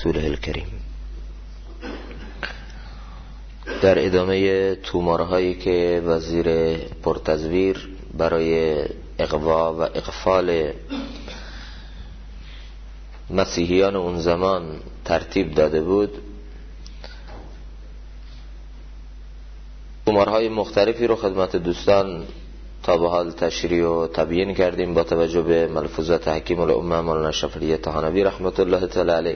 رسوله الکریم. در ادامه تومارهایی که وزیر پرتزویر برای اغوا و اغفال مسیحیان اون زمان ترتیب داده بود، تومارهای مختلفی رو خدمت دوستان تا به حال تشریح و تبیین کردیم با توجه به ملفوظات حکیم الامه مولانا اشرف علی طحانوی رحمت الله تعالی علیه.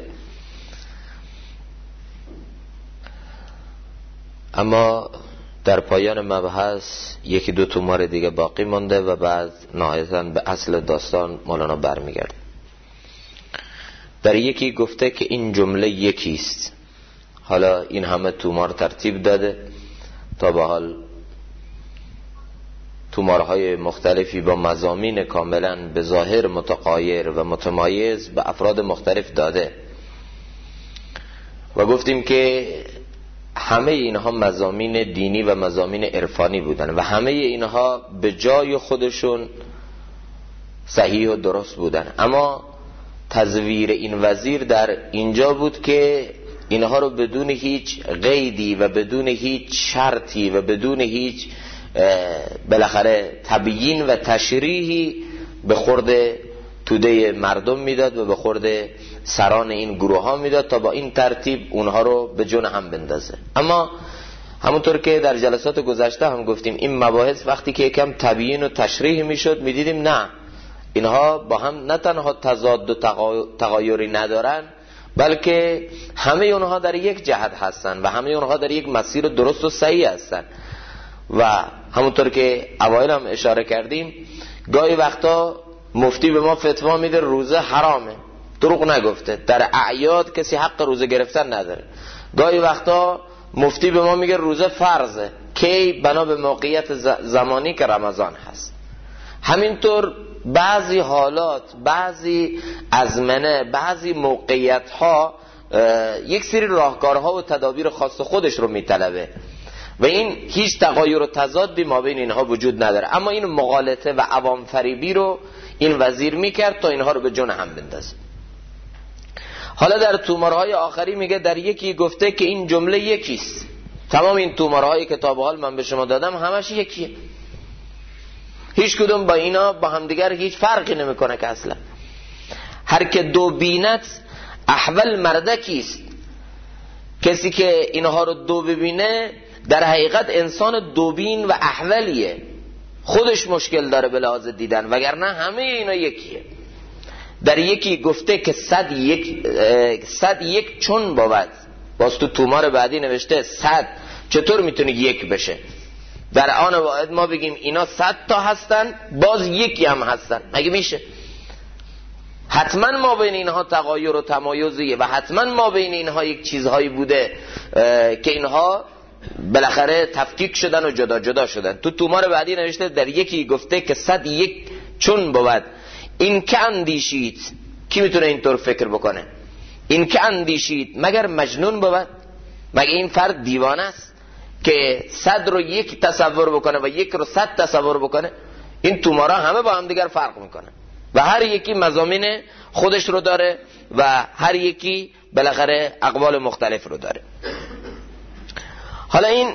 اما در پایان مبحث یکی دو تومار دیگه باقی مانده و بعد نهایتاً به اصل داستان مولانا برمیگرد. در یکی گفته که این جمله یکیست. حالا این همه تومار ترتیب داده، تا به حال تومارهای مختلفی با مضامین کاملا به ظاهر متغایر و متمایز به افراد مختلف داده و گفتیم که همه اینها مضامین دینی و مضامین عرفانی بودن و همه اینها به جای خودشون صحیح و درست بودن، اما تزویر این وزیر در اینجا بود که اینها رو بدون هیچ قیدی و بدون هیچ شرطی و بدون هیچ بالاخره تبیین و تشریحی به خورد توده مردم میداد و به خورد سران این گروه ها میداد تا با این ترتیب اونها رو به جون هم بندازه. اما همونطور که در جلسات گذشته هم گفتیم این مباحث وقتی که یکم تبیین و تشریح میشد میدیدیم نه، اینها با هم نه تنها تضاد و تغایری ندارن، بلکه همه اونها در یک جهت هستن و همه اونها در یک مسیر درست و صحیح هستن. و همونطور که اوایل هم اشاره کردیم گاهی وقتا مفتی به ما فتوا میده روزه حرامه، دروغ نگفته، در اعیاد کسی حق روزه گرفتن نداره. گاهی وقتا مفتی به ما میگه روزه فرضه، کی؟ بنا به موقعیت زمانی که رمضان هست. همینطور بعضی حالات، بعضی ازمنه، بعضی موقعیت ها یک سری راهکارها و تدابیر خاص خودش رو میطلبه و این هیچ تغایر و تضادی ما بین اینها وجود نداره، اما این مغالطه و عوام فریبی رو این وزیر میکرد تا اینها رو به جون هم بندازه. حالا در تومارهای آخری میگه در یکی گفته که این جمله یکیست. تمام این تومارهایی که تا به حال من به شما دادم همش یکیه، هیچ کدوم با اینا با همدیگر هیچ فرقی نمیکنه که اصلا. هر که دو بینت احول مردکیست، کسی که اینها رو دو ببینه در حقیقت انسان دوبین و احولیه، خودش مشکل داره به لحاظ دیدن، وگرنه همه اینا یکیه. در یکی گفته که صد یک چون بود، باز تو تومار بعدی نوشته 100 چطور میتونه یک بشه؟ در آن واحد ما بگیم اینا 100 تا هستن باز یکی هم هستن، مگه میشه؟ حتما ما بین اینها تغایر و تمایزیه و حتما ما بین اینها یک چیزهایی بوده که اینها بالاخره تفکیک شدن و جدا جدا شدن. تو تومار بعدی نوشته در یکی گفته که 101 چون بود، این که اندیشید. کی میتونه اینطور فکر بکنه؟ این که اندیشید مگر مجنون بود؟ مگر این فرد دیوانه است که 100 رو یک تصور بکنه و یک رو 100 تصور بکنه؟ این تومارا همه با هم دیگر فرق میکنه و هر یکی مضامین خودش رو داره و هر یکی بالاخره اقوال مختلف رو داره. حالا این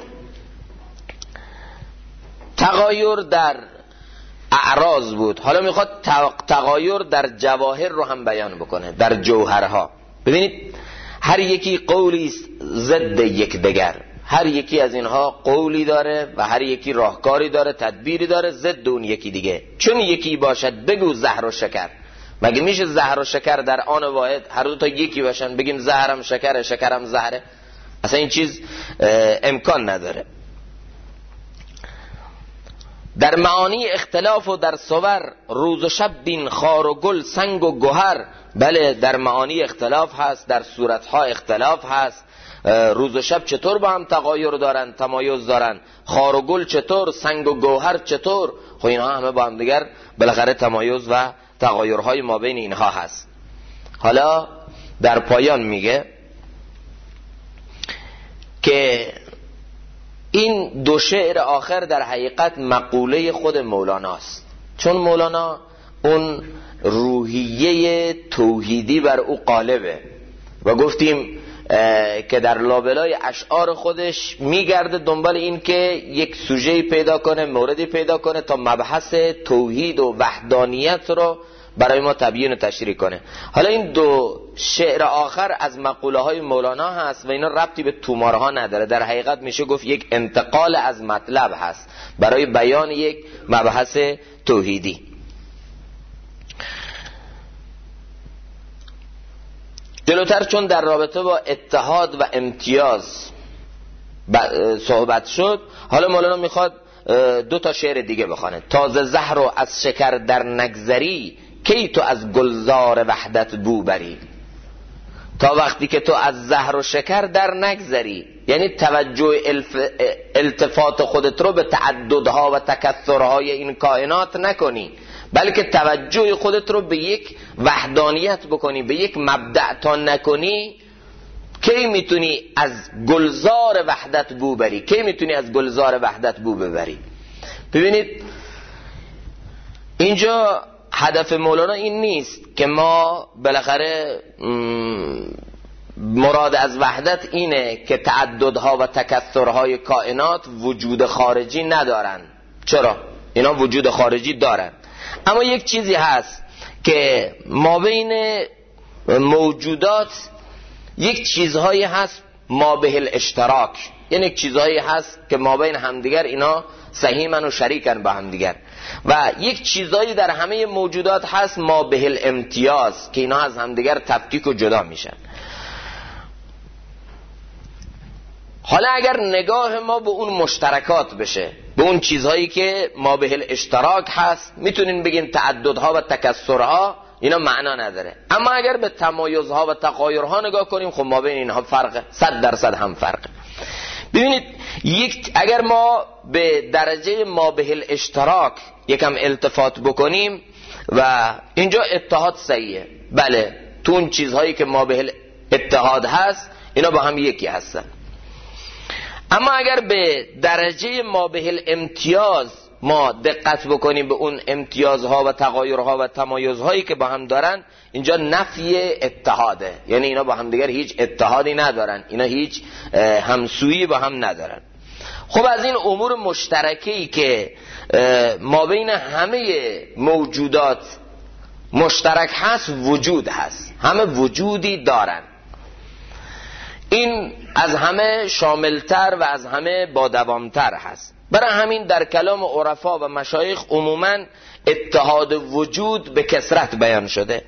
تغایر در اعراض بود، حالا میخواد تغایر در جواهر رو هم بیان بکنه، در جوهرها. ببینید هر یکی قولی است ضد یکدیگر، هر یکی از اینها قولی داره و هر یکی راهکاری داره، تدبیری داره ضد اون یکی دیگه. چون یکی باشد بگو زهر و شکر، مگه میشه زهر و شکر در آن واحد هر دو تا یکی باشن بگیم زهرم شکره شکرم زهره؟ اصلا این چیز امکان نداره. در معانی اختلاف و در صور روز و شب بین خار و گل سنگ و گوهر. بله در معانی اختلاف هست، در صورتها اختلاف هست. روز و شب چطور با هم تغایر دارن، تمایز دارن؟ خار و گل چطور؟ سنگ و گوهر چطور؟ خب اینها همه با هم دیگر بالاخره تمایز و تغایرهای ما بین اینها هست. حالا در پایان میگه که این دو شعر آخر در حقیقت مقوله خود مولاناست، چون مولانا اون روحیه توحیدی بر او غالبه و گفتیم که در لابلای اشعار خودش میگرده دنبال این که یک سوژه‌ای پیدا کنه، موردی پیدا کنه تا مبحث توحید و وحدانیت رو برای ما تبیین و تشریح کنه. حالا این دو شعر آخر از مقوله های مولانا هست و اینا ربطی به تومارها نداره، در حقیقت میشه گفت یک انتقال از مطلب هست برای بیان یک مبحث توحیدی. جلوتر چون در رابطه با اتحاد و امتیاز صحبت شد، حالا مولانا میخواد دو تا شعر دیگه بخونه. تازه زهر و از شکر در نگذری، کی تو از گلزار وحدت بو بری. تا وقتی که تو از زهر و شکر در نگذری، یعنی توجه التفات خودت رو به تعددها و تکثرهای این کائنات نکنی، بلکه توجه خودت رو به یک وحدانیت بکنی، به یک مبدأ تا نکنی، کی میتونی از گلزار وحدت بو بری؟ کی میتونی از گلزار وحدت بو ببری؟ ببینید اینجا هدف مولانا این نیست که ما بالاخره مراد از وحدت اینه که تعددها و تکثرهای کائنات وجود خارجی ندارن. چرا؟ اینا وجود خارجی دارن، اما یک چیزی هست که ما بین موجودات یک چیزهایی هست ما به الاشتراک، یعنی یک چیزهایی هست که ما بین همدیگر اینا سهیمن و شریکن با همدیگر، و یک چیزهایی در همه موجودات هست ما به الامتیاز که اینا از همدیگر تفکیک و جدا میشن. حالا اگر نگاه ما به اون مشترکات بشه، به اون چیزهایی که ما به الاشتراک هست، میتونین بگین تعددها و تکثرها اینا معنا نداره، اما اگر به تمایزها و تغایرها نگاه کنیم، خب ما بین اینها فرقه، 100% هم فرقه. ببینید اگر ما به درجه ما به الاشتراک یکم التفات بکنیم و اینجا اتحاد صحیحه، بله تو اون چیزهایی که ما به اتحاد هست اینا با هم یکی هستن، اما اگر به درجه ما به الامتیاز ما دقت بکنیم به اون امتیازها و تغایرها و تمایزهایی که با هم دارن، اینجا نفی اتحاده، یعنی اینا با هم دیگر هیچ اتحادی ندارن، اینا هیچ همسویی با هم ندارن. خب از این امور مشترکی که ما بین همه موجودات مشترک هست، وجود هست، همه وجودی دارن، این از همه شاملتر و از همه با دوامتر هست. برای همین در کلام عرفا و مشایخ عموما اتحاد وجود به کثرت بیان شده.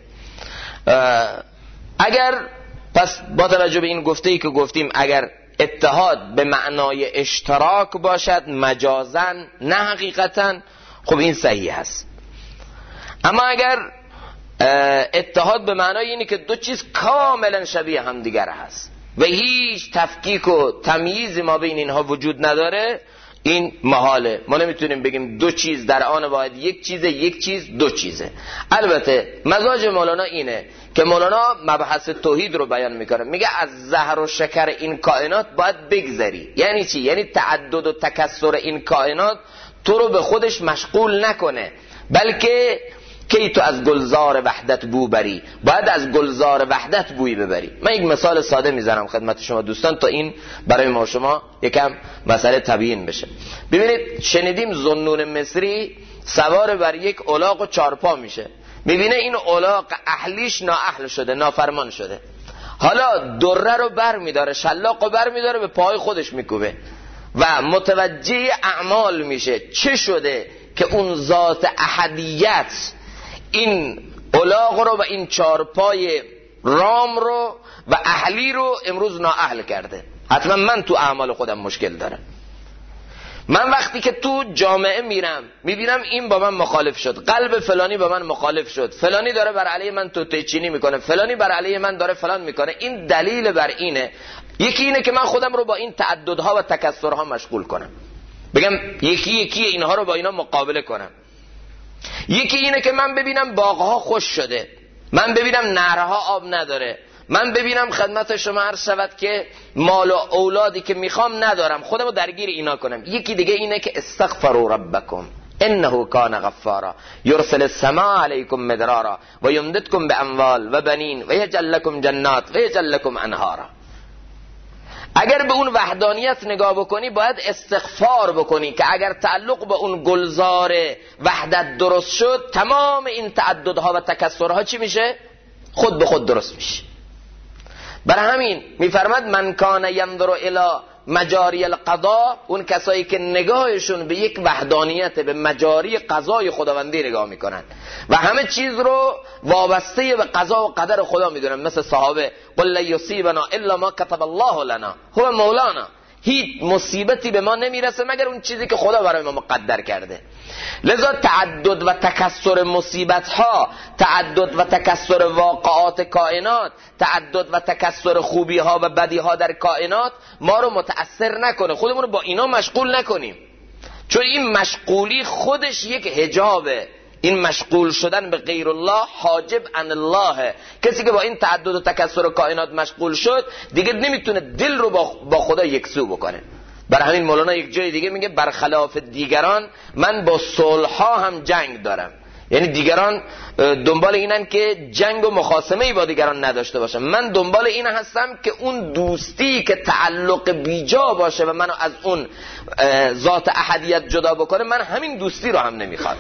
اگر پس با توجه به این گفته‌ای که گفتیم، اگر اتحاد به معنای اشتراک باشد مجازاً نه حقیقتاً، خب این صحیح هست. اما اگر اتحاد به معنای اینه که دو چیز کاملا شبیه هم دیگر هست و هیچ تفکیک و تمییزی ما بین اینها وجود نداره، این محاله. ما نمیتونیم بگیم دو چیز در آن واحد یک چیزه، یک چیز دو چیزه. البته مزاج مولانا اینه که مولانا مبحث توحید رو بیان میکنه، میگه از زهر و شکر این کائنات باید بگذری. یعنی چی؟ یعنی تعدد و تکثر این کائنات تو رو به خودش مشغول نکنه، بلکه کی تو از گلزار وحدت بو بری، باید از گلزار وحدت بوی ببری. من یک مثال ساده میزنم خدمت شما دوستان تا این برای ما شما یکم مسئله تبیین بشه. ببینید شنیدیم ذوالنون مصری سوار بر یک الاغ و چارپا میشه، میبینه این الاغ اهلیش نااهل شده، نافرمان شده، حالا دره رو بر میداره، شلاق رو بر میداره، به پای خودش میکوبه و متوجه اعمال میشه. چه شده که اون ذات احدیت این الاغ رو و این چارپای رام رو و اهلی رو امروز نااهل کرده. حتما من تو اعمال خودم مشکل دارم. من وقتی که تو جامعه میرم میبینم این با من مخالف شد، قلب فلانی با من مخالف شد، فلانی داره بر علیه من توطئه‌چینی میکنه، فلانی بر علیه من داره فلان میکنه، این دلیل بر اینه. یکی اینه که من خودم رو با این تعددها و تکثرها مشغول کنم، بگم یکی یکی اینها رو با اینا مقابله کنم. یکی اینه که من ببینم باغها خوش شده، من ببینم نهرها آب نداره، من ببینم خدمت شما عرض شود که مال و اولادی که میخوام ندارم، خودمو درگیر اینا کنم. یکی دیگه اینه که استغفروا ربکم، انه کان غفارا یرسل السماء علیکم مدرارا و یمددکم باموال و بنین و یجعل لکم جنات و یجعل لکم انهارا. اگر به اون وحدانیت نگاه بکنی باید استغفار بکنی که اگر تعلق به اون گلزار وحدت درست شد، تمام این تعددها و تکثرها چی میشه؟ خود به خود درست میشه. برای همین میفرماد من کان ینظر الی مجاری القضا، اون کسایی که نگاهشون به یک وحدانیت، به مجاری قضای خداوندی نگاه میکنن و همه چیز رو وابسته به قضا و قدر خدا میدونن، مثل صحابه قل لا یصیبنا الا ما کتب الله لنا هو مولانا، هیچ مصیبتی به ما نمیرسه مگر اون چیزی که خدا برای ما مقدر کرده. لذا تعدد و تکثر مصیبت ها، تعدد و تکثر واقعات کائنات، تعدد و تکثر خوبی ها و بدی ها در کائنات ما رو متأثر نکنه، خودمون رو با اینا مشغول نکنیم، چون این مشغولی خودش یک حجابه. این مشغول شدن به غیر الله حاجب عن الله. کسی که با این تعدد و تکثر کائنات مشغول شد دیگه نمیتونه دل رو با خدا یکسو بکنه. برای همین مولانا یک جای دیگه میگه برخلاف دیگران من با صلح‌ها هم جنگ دارم. یعنی دیگران دنبال اینن که جنگ و مخاصمه‌ای با دیگران نداشته باشن، من دنبال این هستم که اون دوستی که تعلق بیجا باشه و منو از اون ذات احدیت جدا بکنه، من همین دوستی رو هم نمیخوام.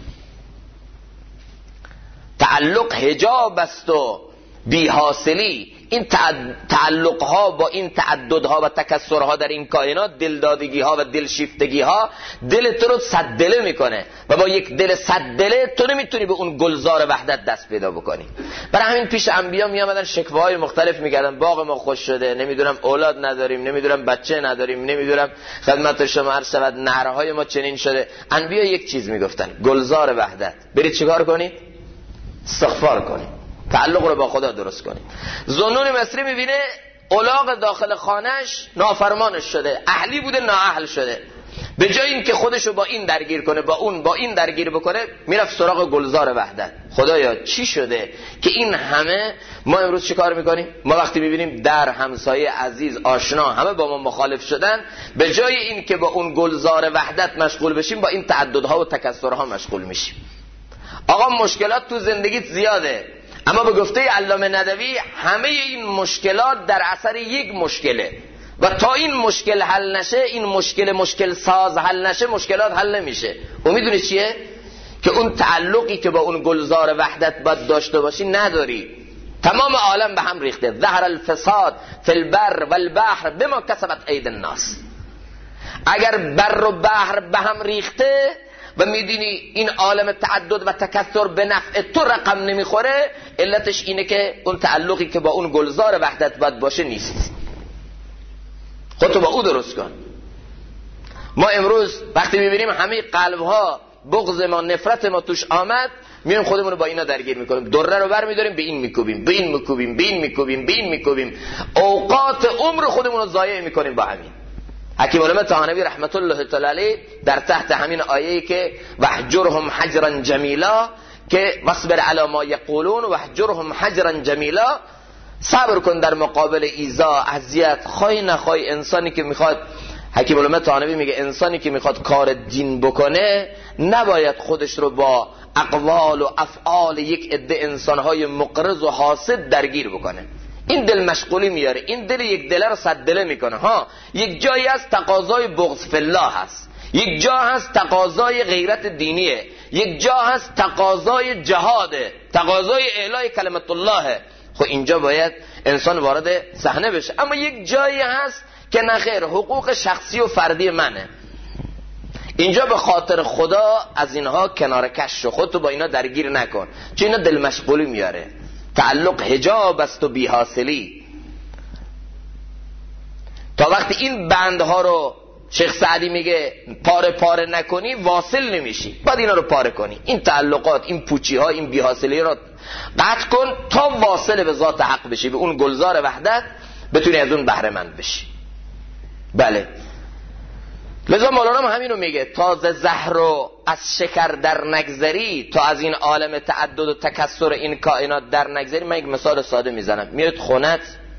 تعلق حجاب است و بی حاصلی. این تعلق ها با این تعدد ها و تکثر ها در این کائنات، دلدادگی ها و دلشیفتگی ها دل تو رو صد دله میکنه و با یک دل صد دله تو نمیتونی به اون گلزار وحدت دست پیدا بکنی. برای همین پیش انبیا میامدن شکوه های مختلف میکردن، باغ ما خوش شده، نمیدونم اولاد نداریم، نمیدونم بچه نداریم، نمیدونم خدمت شما عرض شود نهرهای ما چنین شده. انبیا یک چیز میگفتن، گلزار وحدت. برید چیکار کنید؟ استغفار کنید، تعلق رو با خدا درست کنید. ذوالنون مصری میبینه الاغ داخل خانهش نافرمانش شده، اهلی بوده نااهل شده، به جای این که خودشو با این درگیر کنه، با این درگیر بکنه، میرفت سراغ گلزار وحدت. خدایا چی شده که این همه ما امروز چی کار میکنیم؟ ما وقتی میبینیم در همسایه عزیز آشنا همه با ما مخالف شدن، به جای این که با اون گلزار وحدت مشغول بشیم با این تعددها و تکثرها مشغول میشیم. آقا مشکلات تو زندگیت زیاده، اما به گفته علامه ندوی همه این مشکلات در اثر یک مشکله و تا این مشکل حل نشه، این مشکل ساز حل نشه، مشکلات حل نمیشه. و میدونی چیه؟ که اون تعلقی که با اون گلزار وحدت باید داشته باشی نداری. تمام عالم به هم ریخته. ظهر الفساد فی البر والبحر بما کسبت اید الناس. اگر بر و بحر به هم ریخته و میدونی این عالم تعدد و تکثر به نفع تو رقم نمیخوره، علتش اینه که اون تعلقی که با اون گلزار وحدت باید باشه نیست. خودتو با او درست کن. ما امروز وقتی میبینیم همه قلبها بغض ما، نفرت ما توش آمد، میریم خودمون رو با اینا درگیر میکنیم، دره رو بر میداریم، به این میکوبیم، به این میکوبیم، به این میکوبیم، به این میکوبیم، اوقات عمر خودمون رو ضایع میکنیم با همین. حکیم علامه طحاوی رحمت الله تعالی علیه در تحت همین آیه‌ای که وحجرهم حجرا جمیلا، که واصبر علی ما یقولون وحجرهم حجرا جمیلا، صبر کن در مقابل ایذا، اذیت، خواهی نخواهی. انسانی که میخواد، حکیم علامه طحاوی میگه انسانی که میخواد کار دین بکنه نباید خودش رو با اقوال و افعال یک عده انسانهای مقرض و حاسد درگیر بکنه. این دل مشغولی میاره، این دل یک دله رو صد دله میکنه. ها، یک جایی هست تقاضای بغض فی الله هست، یک جا هست تقاضای غیرت دینیه، یک جا هست تقاضای جهاده، تقاضای اعلای کلمت الله. خب اینجا باید انسان وارد صحنه بشه. اما یک جایی هست که نخیر، حقوق شخصی و فردی منه، اینجا به خاطر خدا از اینها کنار کش شو، خودتو با اینا درگیر نکن، چون اینا دل مشغولی میاره. تعلق حجاب است و بی حاصلی. تا وقتی این بندها رو شیخ سعدی میگه پاره پاره نکنی واصل نمیشی، باید اینا رو پاره کنی. این تعلقات، این پوچی ها، این بی حاصلی رو قطع کن تا واصل به ذات حق بشی، به اون گلزار وحدت بتونی از اون بهره مند بشی. بله، لذا مولانا هم همینو میگه، تا ز زهر و از شکر در نگذری، تا از این عالم تعدد و تکثر این کائنات در نگذری. من یک مثال ساده میزنم. میاد خونت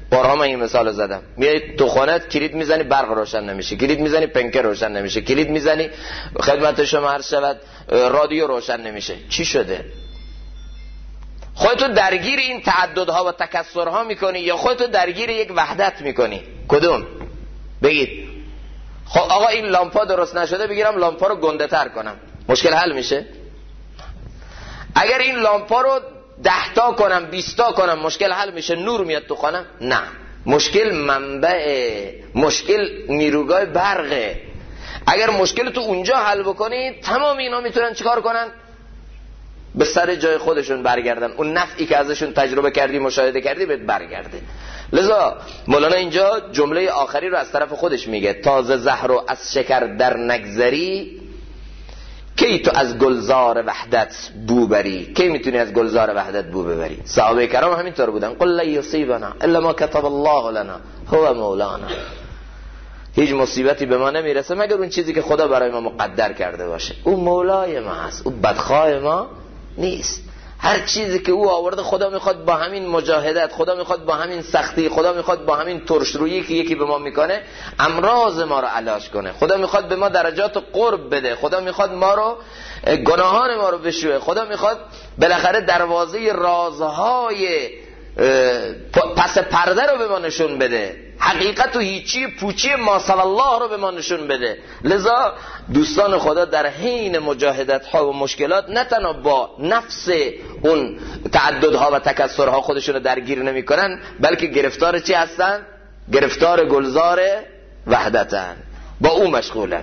بارها من این مثال زدم. میای تو خانت کلید میزنی برق روشن نمیشه، کلید میزنی پنکه روشن نمیشه، کلید میزنی خدمت شما عرض شود رادیو روشن نمیشه. چی شده؟ خودتو درگیر این تعددها و تکثرها میکنی یا خودتو درگیر یک وحدت میکنی؟ کدوم؟ بگید. خب آقا این لامپا درست نشده، بگیرم لامپا رو گنده تر کنم، مشکل حل میشه؟ اگر این لامپا رو 10 تا کنم 20 تا کنم مشکل حل میشه؟ نور میاد تو خانم؟ نه. مشکل منبع، مشکل نیروگاه برقه. اگر مشکل تو اونجا حل بکنی تمام اینا میتونن چیکار کنن؟ به سر جای خودشون برگردن، اون نفعی که ازشون تجربه کردی مشاهده کردی بهت برگرده. لذا مولانا اینجا جمله آخری رو از طرف خودش میگه: تازه زهر و از شکر در نگذری، کی تو از گلزار وحدت بو بری. کی میتونی از گلزار وحدت بو ببری؟ صحابه کرام همینطور بودن. قل لا یصیبنا الا ما كتب الله لنا هو مولانا. هیچ مصیبتی به ما نمیرسه مگر اون چیزی که خدا برای ما مقدر کرده باشه. او مولای ما هست، او بدخواه ما نیست. هر چیزی که او آورده خدا میخواد با همین مجاهدت، خدا میخواد با همین سختی، خدا میخواد با همین ترشرویی که یکی به ما میکنه امراض ما رو علاج کنه. خدا میخواد به ما درجات قرب بده، خدا میخواد ما رو گناهان ما رو بشوه، خدا میخواد بالاخره دروازه رازهای پس پرده رو به ما نشون بده، حقیقت و هیچی پوچی ما صلی الله رو به ما نشون بده. لذا دوستان خدا در حین مجاهدت ها و مشکلات نه تنها با نفس اون تعددها و تکثرها خودشون رو درگیر نمی کنن، بلکه گرفتار چی هستن؟ گرفتار گلزار وحدتن، با اون مشغولن.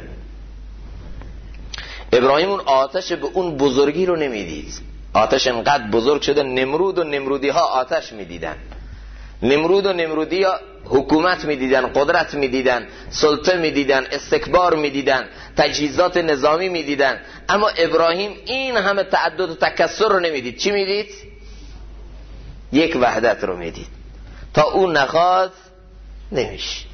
ابراهیم اون آتش به اون بزرگی رو نمیدید. آتش انقدر بزرگ شده نمرود و نمرودی ها آتش میدیدن. نمرود و نمرودی ها حکومت میدیدن، قدرت میدیدن، سلطه میدیدن، استکبار میدیدن، تجهیزات نظامی میدیدن. اما ابراهیم این همه تعدد و تکثر رو نمیدید. چی میدید؟ یک وحدت رو میدید. تا اون نخواد نمیشه.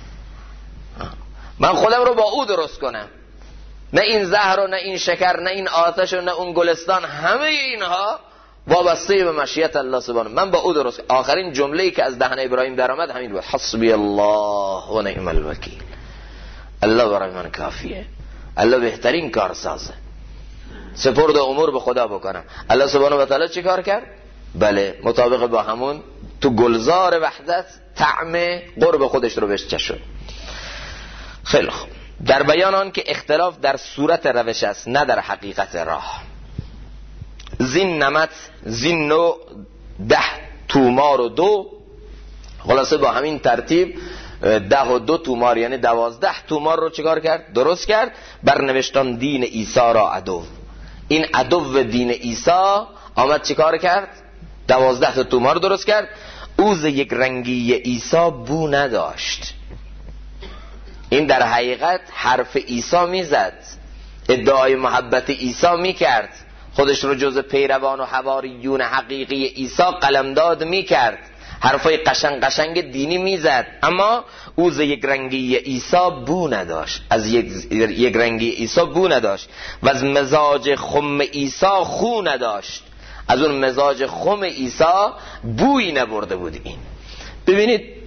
من خودم رو با او درست کنم، نه این زهر و نه این شکر، نه این آتش و نه اون گلستان، همه اینها وابسته به مشیت الله سبحانه. من با او درست. آخرین جمله‌ای که از دهن ابراهیم در آمد همین بود: حسبی الله و نعم الوکیل. الله برای من کافیه، الله بهترین کارسازه. سپرد امور به خدا بکنم. الله سبحانه و تعالی چی کار کرد؟ بله، مطابق با همون تو گلزار وحدت طعم قرب خودش رو بهش چشون. خیلی خوب. در بیان آن که اختلاف در صورت روش است نه در حقیقت راه. زین نمت زین نو 10 تومار و 2. خلاصه با همین ترتیب 10 و 2 تومار یعنی 12 تومار رو چیکار کرد؟ درست کرد. برنوشتان دین عیسی را عدو. این عدو دین عیسی آمد چیکار کرد؟ 12 تومار درست کرد. اوز یک رنگی عیسی بو نداشت. این در حقیقت حرف عیسی میزد، ادعای محبت عیسی میکرد، خودش رو جز پیروان و حواریون حقیقی عیسی قلمداد میکرد، حرفای قشنگ دینی میزد، اما اوز یک رنگی عیسی بو نداشت، از یک رنگی عیسی بو نداشت و از مزاج خم عیسی خو نداشت. از اون مزاج خم عیسی بویی نبرده بود. این ببینید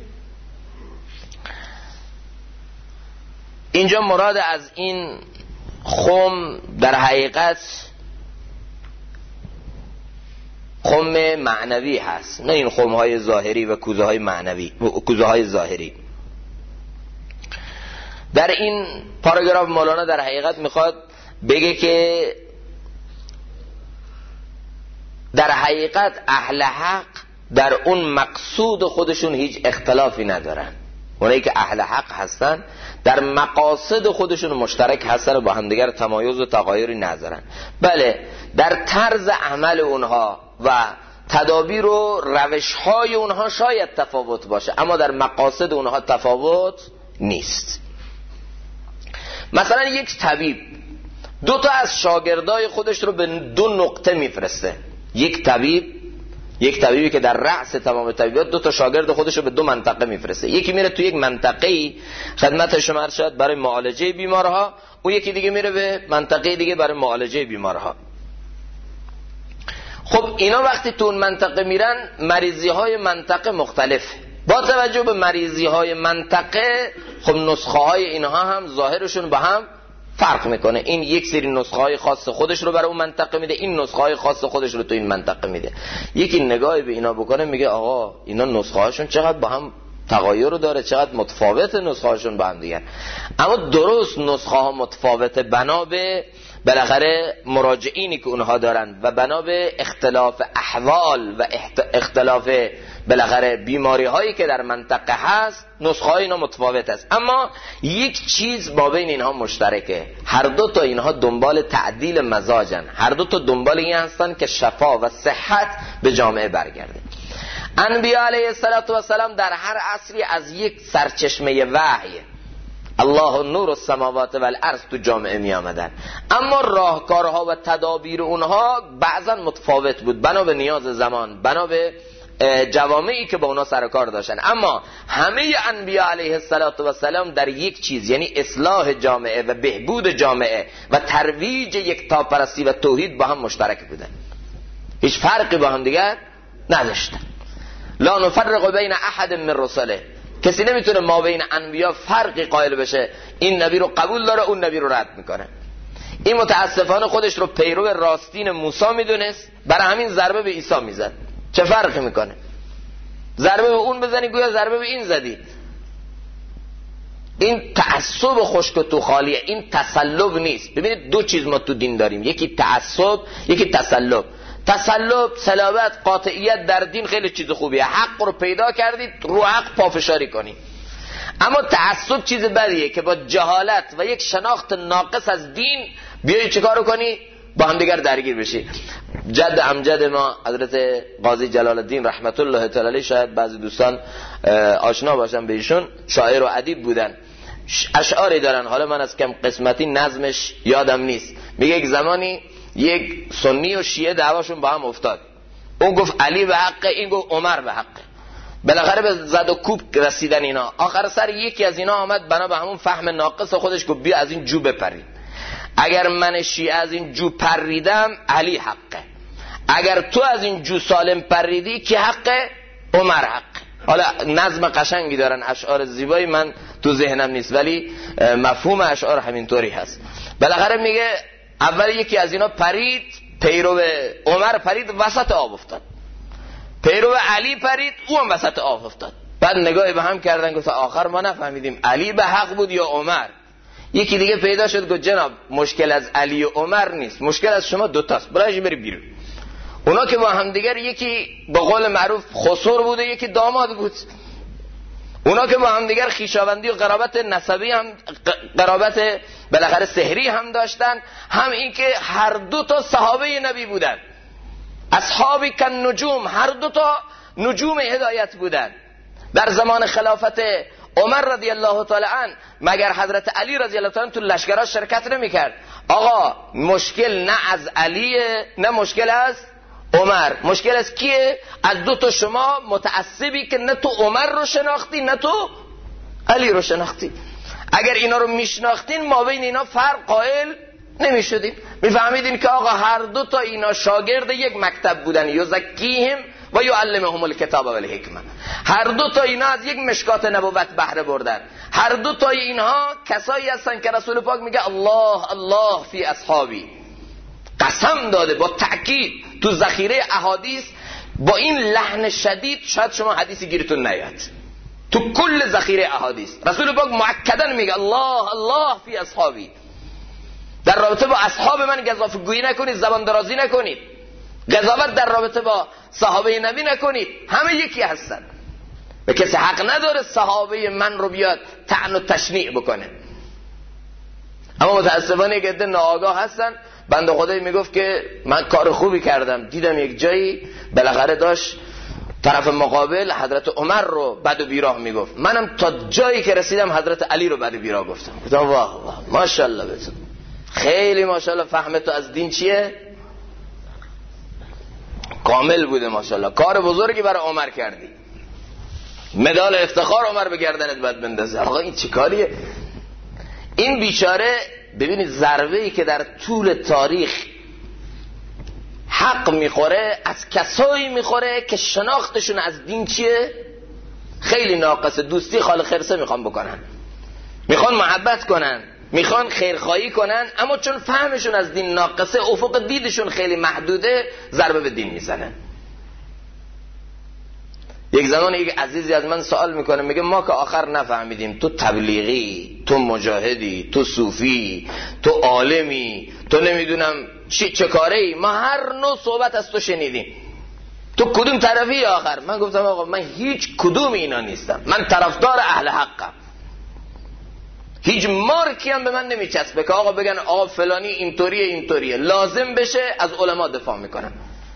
اینجا مراد از این خم در حقیقت خم معنوی هست، نه این خمهای ظاهری و کوزه های معنوی و کوزه های ظاهری. در این پاراگراف مولانا در حقیقت میخواد بگه که در حقیقت اهل حق در اون مقصود خودشون هیچ اختلافی ندارن. اونایی که اهل حق هستن در مقاصد خودشون مشترک هستن و با همدیگر تمایز و تغایری ندارن. بله، در طرز عمل اونها و تدابیر و روش‌های اونها شاید تفاوت باشه، اما در مقاصد اونها تفاوت نیست. مثلا یک طبیب 2 تا از شاگردای خودش رو به 2 نقطه میفرسته. یک طبیبی که در رأس تمام طبیبات 2 تا شاگرد خودش رو به 2 منطقه میفرسته. یکی میره تو یک منطقه‌ای خدمت شما عرض شد برای معالجه بیمارها، اون یکی دیگه میره به منطقه دیگه برای معالجه بیمارها. خب اینا وقتی تو اون منطقه میرن مریضی های منطقه مختلف، با توجه به مریضی های منطقه خب نسخه های اینها هم ظاهرشون با هم فرق میکنه. این یک سری نسخه های خاص خودش رو برای اون منطقه میده، این نسخه های خاص خودش رو تو این منطقه میده. یکی نگاهی به اینا بکنه میگه آقا اینا نسخه هاشون چقدر با هم تغایر رو داره، چقدر متفاوت نسخه هاشون با هم دیگر. اما درست نسخه ها متفاوته بنا به بالاخره مراجعینی که اونها دارن و بنا به اختلاف احوال و اختلاف بالاخره بیماری هایی که در منطقه هست، نسخه های اینا متفاوت است. اما یک چیز با بین اینها مشترکه، هر دو تا اینها دنبال تعدیل مزاجن، هر دو تا دنبال این هستن که شفا و صحت به جامعه برگرده. انبیاء علیه السلام در هر عصری از یک سرچشمه وحی الله نور السماوات والارض تو جامعه می آمدن، اما راهکارها و تدابیر اونها بعضا متفاوت بود بنا به نیاز زمان، بنا به جوامعی که با اونا سر کار داشتن. اما همه انبیاء علیه السلام در یک چیز، یعنی اصلاح جامعه و بهبود جامعه و ترویج یکتاپرستی و توحید با هم مشترک بودن، هیچ فرقی با هم دیگر نداشتن. لا نفرق بین احد من رسله، کسی نمیتونه ما بین انبیا فرقی قائل بشه، این نبی رو قبول داره اون نبی رو رد میکنه. این متاسفانه خودش رو پیرو راستین موسی میدونست، برای همین ضربه به عیسی میزد. چه فرقی میکنه؟ ضربه به اون بزنی گویا ضربه به این زدی. این تعصب خشک و تو خالیه، این تسلب نیست. ببینید دو چیز ما تو دین داریم، یکی تعصب یکی تسلب. تسلب، صلابت، قاطعیت در دین خیلی چیز خوبیه، حق رو پیدا کردید رو حق پافشاری کنید. اما تعصب چیز بدیه که با جهالت و یک شناخت ناقص از دین بیایی چیکارو کنی؟ با هم دیگر درگیر بشی. جد امجد ما حضرت قاضی جلال الدین رحمت الله تعالی علیه، شاید بعضی دوستان آشنا باشن به ایشون، شاعر و ادیب بودن، اشعاری دارن، حالا من از کم قسمتی نظمش یادم نیست. میگه یک زمانی یک سنی و شیعه دعواشون با هم افتاد، اون گفت علی به حق، این گفت عمر به حق. بالاخره به زد و کوب رسیدن اینا. آخر سر یکی از اینا آمد بنا به همون فهم ناقص خودش گفت بیا از این جو بپرید. اگر من شیعه از این جو پریدم علی حقه، اگر تو از این جو سالم پریدی کی حقه؟ عمر حقه. حالا نظم قشنگی دارن، اشعار زیبایی من تو ذهنم نیست ولی مفهوم اشعار همینطوری هست. بالاخره میگه اول یکی از اینا پرید، پیرو عمر پرید وسط آب افتاد، پیرو علی پرید او هم وسط آب افتاد. بعد نگاهی به هم کردن گفت آخر ما نفهمیدیم علی به حق بود یا عمر. یکی دیگه پیدا شد گفت جناب مشکل از علی و عمر نیست، مشکل از شما دوتاست، برایش بری بیرون. اونا که با هم دیگر یکی به قول معروف خسور بوده یکی داماد بود، اونا که با هم دیگر خویشاوندی و قرابت نسبی هم قرابت بالاخره سحری هم داشتن، هم این که هر دو تا صحابه نبی بودن، اصحابی کن نجوم، هر دو تا نجوم هدایت بودن. در زمان خلافت عمر رضی الله تعالی عنه مگر حضرت علی رضی الله تعالی عنه تو لشکرها شرکت نمی‌کرد؟ آقا مشکل نه از علیه نه مشکل از عمر، مشکل از کیه؟ از دو تا شما متعصبی که نه تو عمر رو شناختی نه تو علی رو شناختی. اگر اینا رو میشناختین ما بین اینا فرق قائل نمیشدیم، میفهمیدین که آقا هر دو تا اینا شاگرد یک مکتب بودن، یزکیهم و یعلمهم الکتاب و الحکمه. هر دو تا اینا از یک مشکات نبوت بهره بردن. هر دو تا اینها کسایی هستن که رسول پاک میگه الله الله فی اصحابی، قسم داده با تأکید تو ذخیره احادیث با این لحن شدید، شاید شما حدیثی گیرتون نیاد، تو کل ذخیره احادیث رسول پاک مؤکداً میگه الله الله فی اصحابی. در رابطه با اصحاب من گزافه گویی نکنید، زبان درازی نکنید، قضاوت در رابطه با صحابه نبی نکنید، همه یکی هستن و کسی حق نداره صحابه من رو بیاد طعن و تشنیع بکنه. اما متاسفانه که عده ناآگاه هستن. بنده خدایی میگفت که من کار خوبی کردم، دیدم یک جایی بالاخره داشت طرف مقابل حضرت عمر رو بد و بیراه میگفت، منم تا جایی که رسیدم حضرت علی رو بد و بیراه گفتم. گفتم واه واه ماشاءالله بهتون، خیلی ماشاءالله فهم تو از دین چیه کامل بوده، ماشاءالله کار بزرگی برای عمر کردی، مدال افتخار عمر به گردنت باید بندازه. آقا این چی کاریه؟ این بیچاره ببینید ضربه‌ای که در طول تاریخ حق میخوره از کسایی میخوره که شناختشون از دین چیه؟ خیلی ناقصه. دوستی خال خرسه میخوان بکنن، میخوان محبت کنن، میخوان خیرخواهی کنن، اما چون فهمشون از دین ناقصه، افق دیدشون خیلی محدوده، ضربه به دین میزنن. یک زمان یک عزیزی از من سوال میکنه، میگه ما که آخر نفهمیدیم تو تبلیغی، تو مجاهدی، تو صوفی، تو عالمی، تو نمیدونم چه کاری، ما هر نوع صحبت از تو شنیدیم، تو کدوم طرفی آخر؟ من گفتم آقا من هیچ کدوم اینا نیستم، من طرفدار اهل حقم. هیچ مارکی هم به من نمیچسبه که آقا بگن آقا فلانی اینطوریه. لازم بشه از علما دفاع میکنم،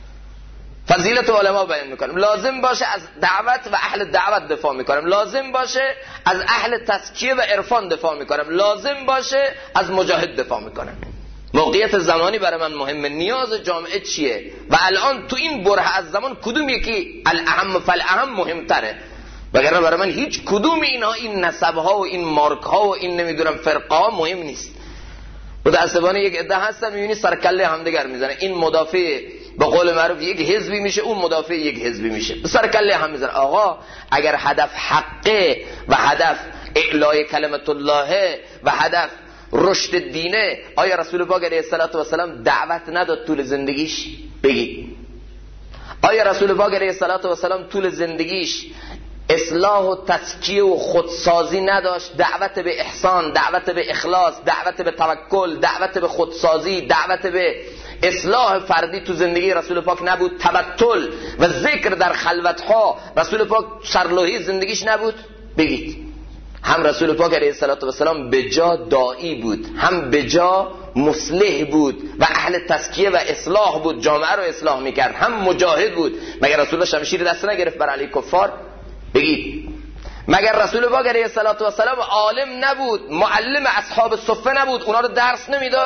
فضیلت علما بیان میکنم، لازم باشه از دعوت و اهل دعوت دفاع میکنم، لازم باشه از اهل تزکیه و عرفان دفاع میکنم، لازم باشه از مجاهد دفاع میکنم. موقعیت زمانی برای من مهمه، نیاز جامعه چیه و الان تو این بره از زمان کدوم یکی الاهم فالاهم مهمتره. وگرنه برای من هیچ کدوم اینها، این نسبها و این مارکها و این نمیدونم فرقها مهم نیست. متاسفانه یک عده هستن میبینی سرکله همدیگر میزنه، این مدافع به قول معروف یک حزبی میشه، اون مدافع یک حزبی میشه، سرکله هم میزنه. آقا اگر هدف حقه و هدف اعلای کلمت الله و هدف رشد دینه، آیا رسول پاک علیه السلام دعوت نداد طول زندگیش؟ بگید. آیا رسول پاک علیه السلام طول زندگیش اصلاح و تزکیه و خودسازی نداشت؟ دعوت به احسان، دعوت به اخلاص، دعوت به توکل، دعوت به خودسازی، دعوت به اصلاح فردی تو زندگی رسول پاک نبود؟ تبتل و ذکر در خلوتها رسول پاک سرلوحی زندگیش نبود؟ بگید. هم رسول پاک علیه السلام به جا داعی بود، هم به جا مصلح بود و اهل تزکیه و اصلاح بود، جامعه رو اصلاح میکرد، هم مجاهد بود. مگر رسول الله شمشیر دست نگرفت بر علیه کفار؟ بگید. مگر رسول پاک علیه السلام عالم نبود، معلم اصحاب صفه نبود، اونا رو درس نمیداد؟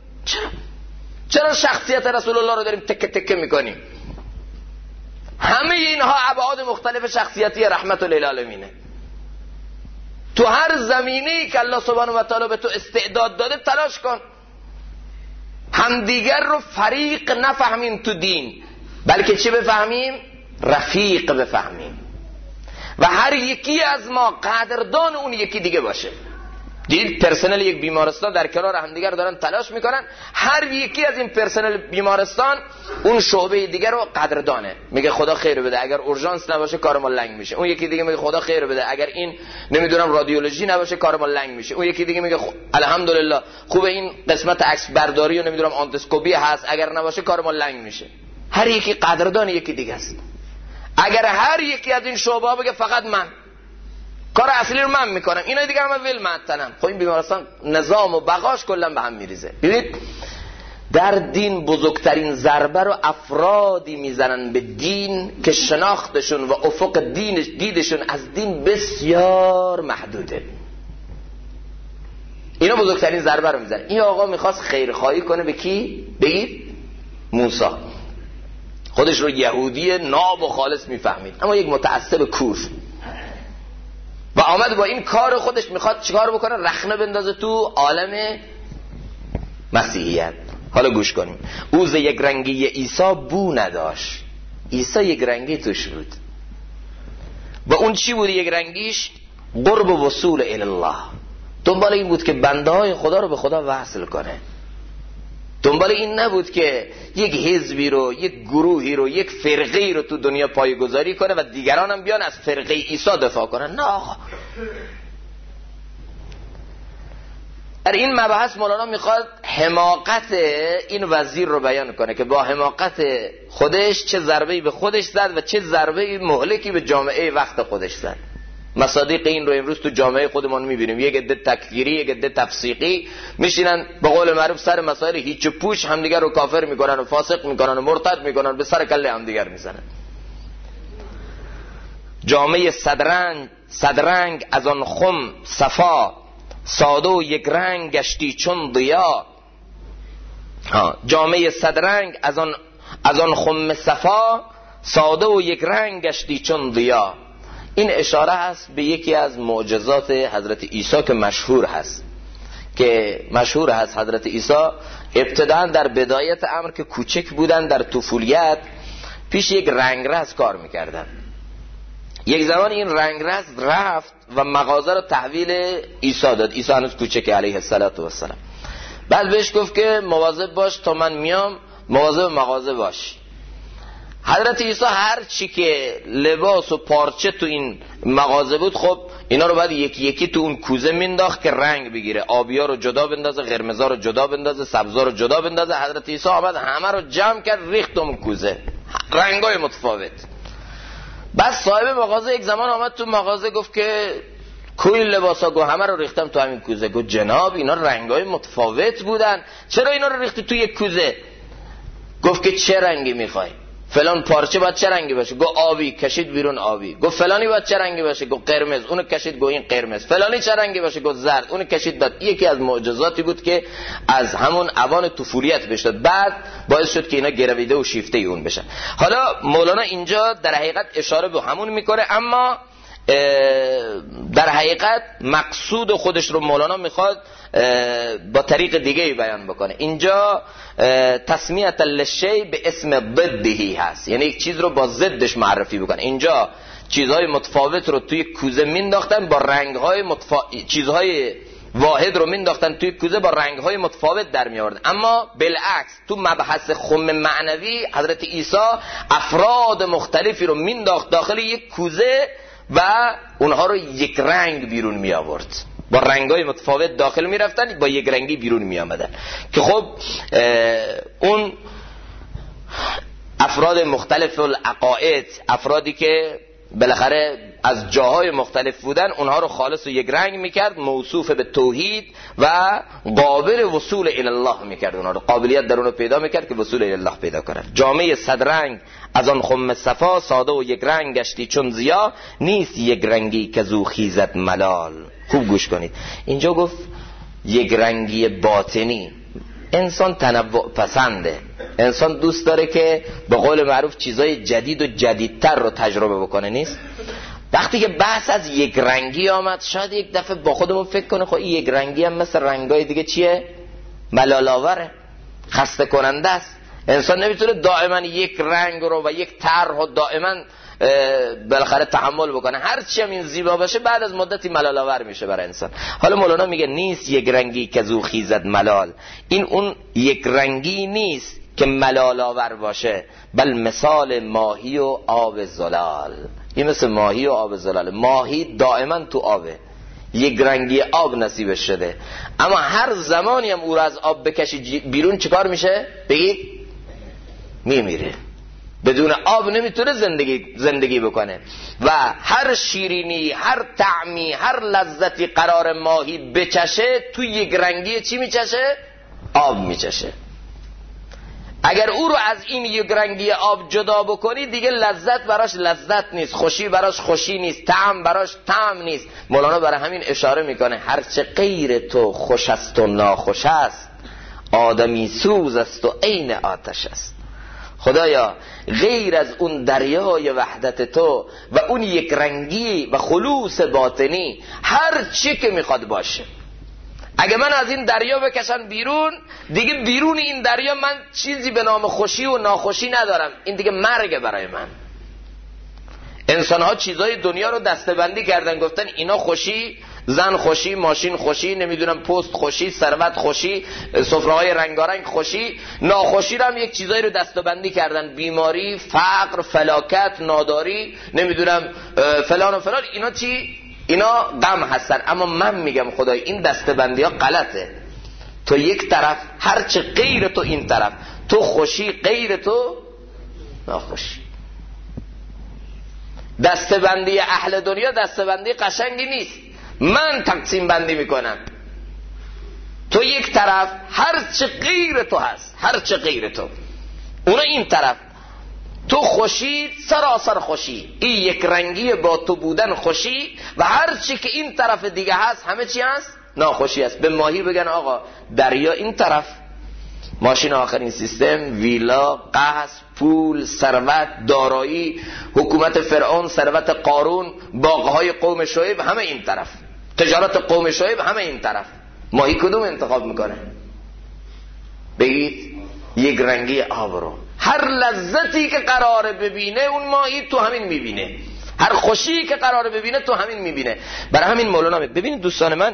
چرا شخصیت رسول الله رو داریم تکه تکه میکنیم؟ همه اینها ابعاد مختلف شخصیتی رحمت للعالمینه. تو هر زمینه‌ای که الله سبحانه و تعالی به تو استعداد داده تلاش کن. همدیگر رو فریق نفهمیم تو دین، بلکه چه بفهمیم؟ رفیق بفهمیم و هر یکی از ما قدردان اون یکی دیگه باشه. دید پرسنل یک بیمارستان در کنار همدیگر دارن تلاش میکنن، هر یکی از این پرسنل بیمارستان اون شعبه دیگر رو قدردانه، میگه خدا خیر بده اگر اورژانس نباشه کار ما لنگ میشه. اون یکی دیگه میگه خدا خیر بده اگر این نمیدونم رادیولوژی نباشه کار ما لنگ میشه. اون یکی دیگه میگه الحمدلله خوبه این قسمت عکس برداری و نمیدونم آنتسکوپی هست، اگر نباشه کار ما لنگ میشه. هر یکی قدردان یکی دیگه است. اگر هر یکی از این شعبه بگه فقط من کار اصلی رو من میکنم، اینا دیگه من ول معطلم، خب این بیمارستان نظام و بقاش کلا به هم میریزه. ببینید در دین بزرگترین ضربه رو افرادی میزنن به دین که شناختشون و افق دیدشون از دین بسیار محدوده. اینا بزرگترین ضربه رو میزنن. این آقا میخواست خیرخواهی کنه به کی؟ بگید موسی. خودش رو یهودی ناب و خالص میفهمید، اما یک متعصب کور و آمد با این کار خودش میخواد چیکار بکنه؟ رخنه بندازه تو عالم مسیحیت. حالا گوش کنیم. او ز یک رنگی عیسی بو نداشت. عیسی یک رنگی توش بود و اون چی بود یک رنگیش؟ قرب و وصول الی الله. دنبال این بود که بنده های خدا رو به خدا وصل کنه. دنبال این نبود که یک حزبی رو، یک گروهی رو، یک فرقه‌ای رو تو دنیا پایه‌گذاری کنه و دیگران هم بیان از فرقه عیسی دفاع کنن. نه آقا. در این مبحث مولانا میخواد حماقت این وزیر رو بیان کنه که با حماقت خودش چه ضربه‌ای به خودش زد و چه ضربه‌ای مهلکی به جامعه وقت خودش زد. مصادیق این رو امروز تو جامعه خودمون میبینیم. یک عده تکفیری، یک عده تفسیقی میشینن به قول معروف سر مسائل هیچ پوچ همدیگر رو کافر میکنن و فاسق میکنن و مرتد میکنن، به سر کله همدیگر میزنن. جامعه صدرنگ از آن خم صفا، ساده و یک رنگ گشتی چون ضیا. جامعه صدرنگ از آن خم صفا، ساده و یک رنگ گشتی چون ضیا. این اشاره هست به یکی از معجزات حضرت عیسی که مشهور هست حضرت عیسی ابتداً در بدایت امر که کوچک بودن در طفولیت پیش یک رنگرز کار میکردن. یک زمان این رنگرز رفت و مغازه رو تحویل عیسی داد. عیسی هنوز کوچکه علیه السلام. بعد بهش گفت که مواظب باش تا من میام، مواظب مغازه باش. حضرت عیسی هر چی که لباس و پارچه تو این مغازه بود، خب اینا رو بعد یکی یکی تو اون کوزه مینداخت که رنگ بگیره، آبیا رو جدا بندازه، قرمزا رو جدا بندازه، سبزا رو جدا بندازه. حضرت عیسی آمد همه رو جمع کرد ریخت اون کوزه، رنگای متفاوت. بعد صاحب مغازه یک زمان آمد تو مغازه گفت که کوی لباسا، گو همه رو ریختم تو همین کوزه. گفت جناب اینا رنگای متفاوت بودن، چرا اینا رو ریختی تو یک کوزه؟ گفت که چه رنگی میخوای؟ فلان پارچه باید چه رنگی باشه؟ گو آبی، کشید بیرون آبی. گو فلانی باید چه رنگی باشه؟ گو قرمز، اونو کشید گو این قرمز. فلانی چه رنگی باشه؟ گو زرد، اونو کشید داد. یکی از معجزاتی بود که از همون اوان طفولیت بهش داد، بعد باعث شد که اینا گرویده و شیفته اون بشن. حالا مولانا اینجا در حقیقت اشاره به همون میکنه، اما در حقیقت مقصود خودش رو مولانا میخواد با طریق دیگه بیان بکنه. اینجا تسمیت للشیء به اسم ضدهی هست، یعنی یک چیز رو با ضدش معرفی بکنه. اینجا چیزهای متفاوت رو توی کوزه مینداختن با رنگهای چیزهای واحد رو مینداختن توی کوزه با رنگهای متفاوت در میآوردن. اما بالعکس تو مبحث خم معنوی حضرت عیسی افراد مختلفی رو مینداخت داخل یک کوزه و اونها رو یک رنگ بیرون می آورد، با رنگای متفاوت داخل می رفتن، با یک رنگی بیرون می آمدن. که خب اون افراد مختلف العقائد، افرادی که بالاخره از جاهای مختلف بودن، اونها رو خالص و یک رنگ میکرد، موصوف به توحید و قابل وصول الی الله میکرد. اونها رو قابلیت در اونو پیدا میکرد که وصول الی الله پیدا کنن. جامعه صد رنگ از آن خم صفا، ساده و یک رنگ گشتی چون ضیا، نیست یک رنگی که زو خیزد ملال. خوب گوش کنید، اینجا گفت یک رنگی باطنی. انسان تنوع پسنده، انسان دوست داره که به قول معروف چیزای جدید و جدیدتر رو تجربه بکنه. نیست وقتی که بحث از یک رنگی آمد، شاید یک دفعه با خودمون فکر کنه خب این یک رنگی هم مثل رنگای دیگه چیه؟ ملال‌آوره، خسته کننده است. انسان نمیتونه دائما یک رنگ رو و یک طرح رو دائما بالاخره تحمل بکنه. هر چی هم این زیبا باشه بعد از مدتی ملال آور میشه برای انسان. حالا مولانا میگه نیست یک رنگی که زو خیزد ملال. این اون یک رنگی نیست که ملال آور باشه، بل مثال ماهی و آب زلال. این مثل ماهی و آب زلال. ماهی دائما تو آبه، یک رنگی آب نصیبش شده، اما هر زمانی هم او رو از آب بکشی بیرون چیکار میشه؟ بگید میمیره. بدون آب نمیتونه زندگی بکنه. و هر شیرینی، هر طعمی، هر لذتی قرار ماهی بچشه، تو یک رنگی چی میچشه؟ آب میچشه. اگر او رو از این یک رنگی آب جدا بکنی دیگه لذت براش لذت نیست، خوشی براش خوشی نیست، طعم براش طعم نیست. مولانا برای همین اشاره میکنه هرچه غیر تو خوش است و ناخوش است، آدمی سوز است و عین آتش است. خدایا غیر از اون دریای وحدت تو و اون یک رنگی و خلوص باطنی، هر چی که میخواد باشه، اگه من از این دریا بکشن بیرون، دیگه بیرون این دریا من چیزی به نام خوشی و ناخوشی ندارم. این دیگه مرگ برای من. انسان ها چیزای دنیا رو دسته‌بندی کردن، گفتن اینا خوشی، زن خوشی، ماشین خوشی، نمیدونم پست خوشی، ثروت خوشی، سفره‌های رنگارنگ خوشی. ناخوشی رو هم یک چیزایی رو دسته‌بندی کردن، بیماری، فقر، فلاکت، ناداری، نمیدونم فلان و فلان. اینا چی؟ اینا غم هستن. اما من میگم خدای این دسته‌بندی ها غلطه. تو یک طرف، هرچه غیر تو این طرف، تو خوشی، غیر تو ناخوشی. دسته‌بندی اهل دنیا دسته‌بندی قشنگی نیست. من تقسیم بندی میکنم، تو یک طرف، هرچه غیر تو هست، هرچه غیر تو، اونا این طرف. تو خوشی، سراسر خوشی، این یک رنگی با تو بودن خوشی، و هرچی که این طرف دیگه هست همه چی هست؟ ناخوشی هست. به ماهی بگن آقا دریا این طرف، ماشین آخرین سیستم، ویلا، قصر، پول، ثروت، دارایی، حکومت فرعون، ثروت قارون، باغهای قوم شعیب همه این طرف، تجارت قوم شعیب همه این طرف. ماهی کدوم انتخاب میکنه؟ بگید یک رنگی آب رو. هر لذتی که قراره ببینه اون ماهی تو همین میبینه، هر خوشی که قراره ببینه تو همین میبینه. برای همین مولانا ببینید دوستان من،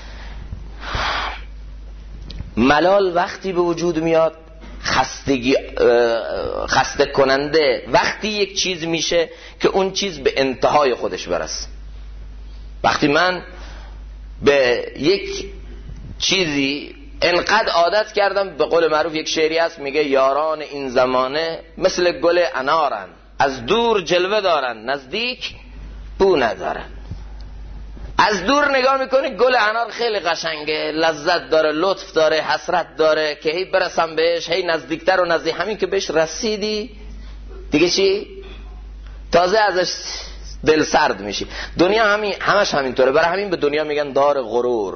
ملال وقتی به وجود میاد، خستگی خسته کننده وقتی یک چیز میشه که اون چیز به انتهای خودش برسه. وقتی من به یک چیزی انقدر عادت کردم، به قول معروف یک شعری هست میگه یاران این زمانه مثل گل انارن، از دور جلوه دارن نزدیک بو ندارن. از دور نگاه میکنی گل انار خیلی قشنگه، لذت داره، لطف داره، حسرت داره که هی برسم بهش، هی نزدیکتر و نزدیک. همین که بهش رسیدی دیگه چی؟ تازه ازش دل سرد میشی. دنیا همش همینطوره. برای همین به دنیا میگن دار غرور.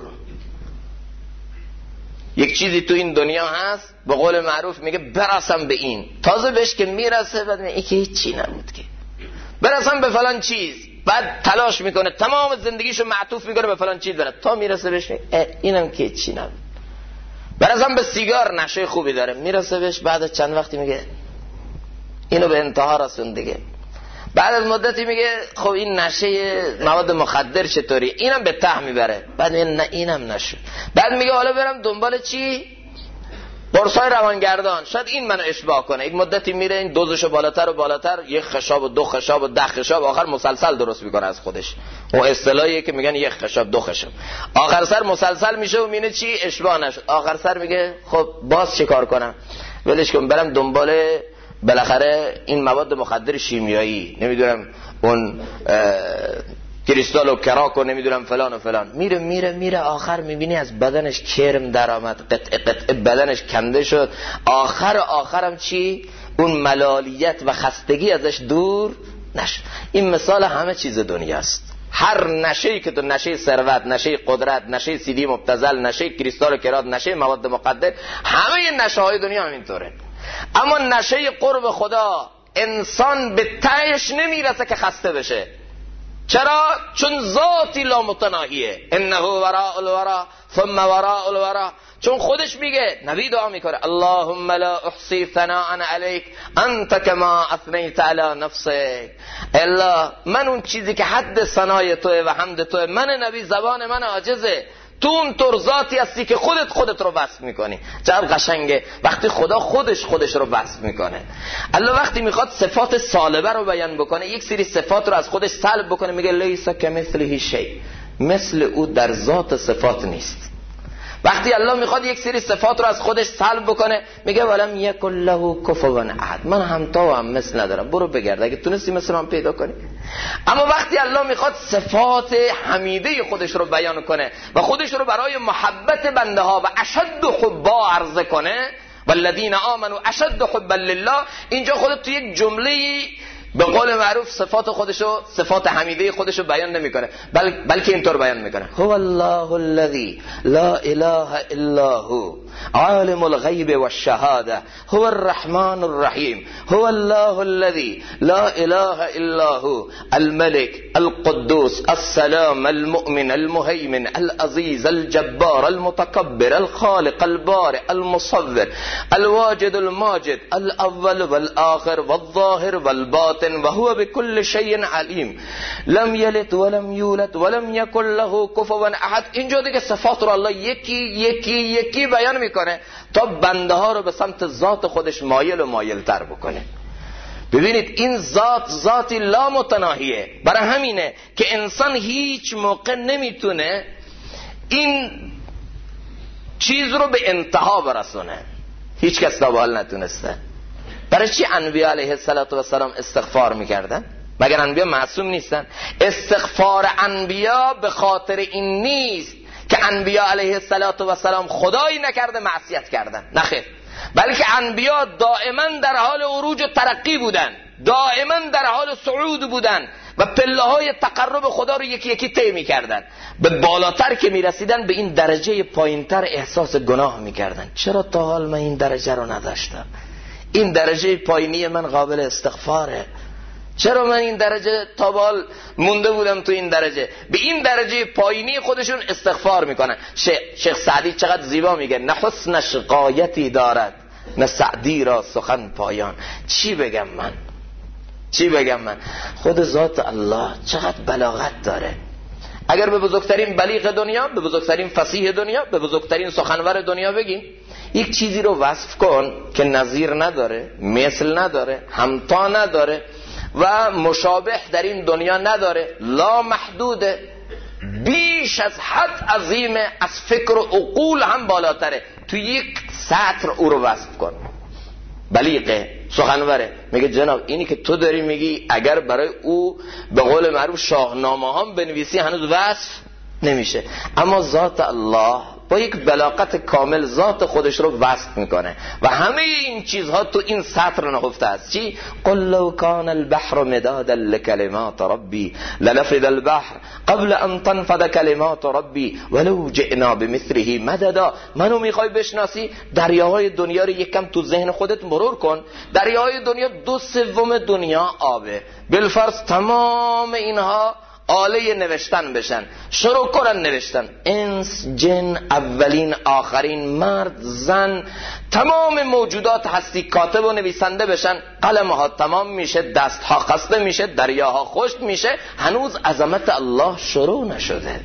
یک چیزی تو این دنیا هست، به قول معروف میگه برسم به این، تازه بهش که میرسه بعد میگه که هیچی نبود، که برسم به فلان چیز، بعد تلاش میکنه تمام زندگیشو معطوف میکنه به فلان چیز برد تا میرسه بهش اینم که هیچی نبود. برسم به سیگار، نشه خوبی داره، میرسه بهش بعد چند وقتی میگه اینو به انتها رسون دیگه. بعد از مدتی میگه خب این نشه مواد مخدر چطوری، اینم به ته میبره، بعد میگه نه اینم نشه، بعد میگه حالا برم دنبال چی؟ قرصای روانگردان، شاید این منو اشباع کنه. یک مدتی میره این دوزشو بالاتر و بالاتر، یک خشاب و دو خشاب و 10 خشاب، آخر مسلسل درست میکنه از خودش. اون اصطلاحیه که میگن یک خشاب 2 خشاب، آخر سر مسلسل میشه و مینه چی؟ اشباع نشد. آخر سر میگه خب باز چه کار کنم؟ ولش کن برم دنبال بالاخره این مواد مخدر شیمیایی، نمیدونم اون کریستال و کراک و نمیدونم فلان و فلان. میره آخر میبینی از بدنش کرم در آمد، قطع بدنش کنده شد. آخرم چی؟ اون ملالیت و خستگی ازش دور نشد. این مثال همه چیز دنیاست. هر نشه‌ای که تو، نشه ثروت، نشه قدرت، نشه سیدی مبتذل، نشه کریستال و کرات، نشه مواد مخدر، همه نشه‌های دنیا همینطوره. اما نشه قرب خدا انسان به تهش نمیرسه که خسته بشه. چرا؟ چون ذاتی لا متناهیه. انه وراء الورا ثم وراء الورا. چون خودش میگه، نبی دعا میکنه اللهم لا احصی ثناء علیک انت کما اثنیت علی نفسک. الا من اون چیزی که حد ثنای توه و حمد توه، من نبی زبان من عاجزه، تو اون طور ذاتی هستی که خودت رو وصف میکنی. چقدر قشنگه وقتی خدا خودش رو وصف میکنه. الله وقتی میخواد صفات سالبه رو بیان بکنه، یک سری صفات رو از خودش سلب بکنه، میگه لیس کمثله شیء، مثل او در ذات صفات نیست. وقتی الله میخواد یک سری صفات رو از خودش سلب بکنه، میگه ولم یکن له کفوا احد، من همتا و هم مثل ندارم، برو بگرد اگه تونستی مثل من پیدا کنی. اما وقتی الله میخواد صفات حمیده خودش رو بیان کنه و خودش رو برای محبت بنده ها و اشد حبا عرضه کنه، والذین آمنوا اشد حبا لله، اینجا خودت تو یک جمله به قول معروف صفات خودشو، صفات حمیده خودشو بیان نمیکنه، بلکه اینطور بیان میکنه هو الله الذی لا اله الا هو عالم الغیب والشهاده هو الرحمن الرحیم هو الله الذی لا اله الا هو الملك القدوس السلام المؤمن المهيمن العزيز الجبار المتكبر الخالق البارئ المصور الواجد الماجد الاول والآخر والظاهر والباطن و هو بكل شيء علیم لم یلد ولم یولد ولم یکن له کفوا احد. اینجا دیگه صفات رو الله یکی بیان میکنه تا بنده ها رو به سمت ذات خودش مایل و مایل تر بکنه. ببینید این ذاتی لا متناهیه. برای همینه که انسان هیچ موقع نمیتونه این چیز رو به انتها برسونه. هیچ کس تا به حال نتونسته. برای چی انبیاء علیه السلام استغفار میکردن؟ مگر انبیاء معصوم نیستن؟ استغفار انبیاء به خاطر این نیست که انبیاء علیه السلام خدایی نکرده معصیت کردن، نخیر، بلکه انبیاء دائما در حال عروج و ترقی بودن، دائما در حال صعود بودن و پله های تقرب خدا رو یکی طی میکردن. به بالاتر که میرسیدن به این درجه پایینتر احساس گناه میکردن. چرا تا حال من این درجه رو نداشتم؟ این درجه پایینی من قابل استغفاره. چرا من این درجه تا بال مونده بودم تو این درجه؟ به این درجه پایینی خودشون استغفار میکنن. شیخ سعدی چقدر زیبا میگه نه حسنش غایتی دارد نه سعدی را سخن پایان. چی بگم من؟ چی بگم من؟ خود ذات الله چقدر بلاغت داره. اگر به بزرگترین بلیغ دنیا، به بزرگترین فصیح دنیا، به بزرگترین سخنور دنیا بگیم یک چیزی رو وصف کن که نظیر نداره، مثل نداره، همتا نداره و مشابه در این دنیا نداره، لا محدوده، بیش از حد عظیمه، از فکر و عقول هم بالاتره، تو یک سطر او رو وصف کن. بلیغه، سخنوره. میگه جناب اینی که تو داری میگی اگر برای او به قول معروف شاهنامه هم بنویسی هنوز وصف نمیشه. اما ذات الله با یک بلاغت کامل ذات خودش رو وصف میکنه و همه این چیزها تو این سطر نهفته است. چی؟ قل لو کان البحر مدادا لکلمات ربی لنفد البحر قبل ان تنفد کلمات ربی ولو جئنا بمثله مددا. منو میخوای بشناسی؟ دریاهای دنیا رو یکم تو ذهن خودت مرور کن. دریاهای دنیا 2/3 دنیا آبه. بالفرض تمام اینها آله نوشتن بشن، شروع کنن نوشتن، انس، جن، اولین، آخرین، مرد، زن، تمام موجودات هستی کاتب و نویسنده بشن، قلمها تمام میشه، دستها خسته میشه، دریاها خشک میشه، هنوز عظمت الله شروع نشده.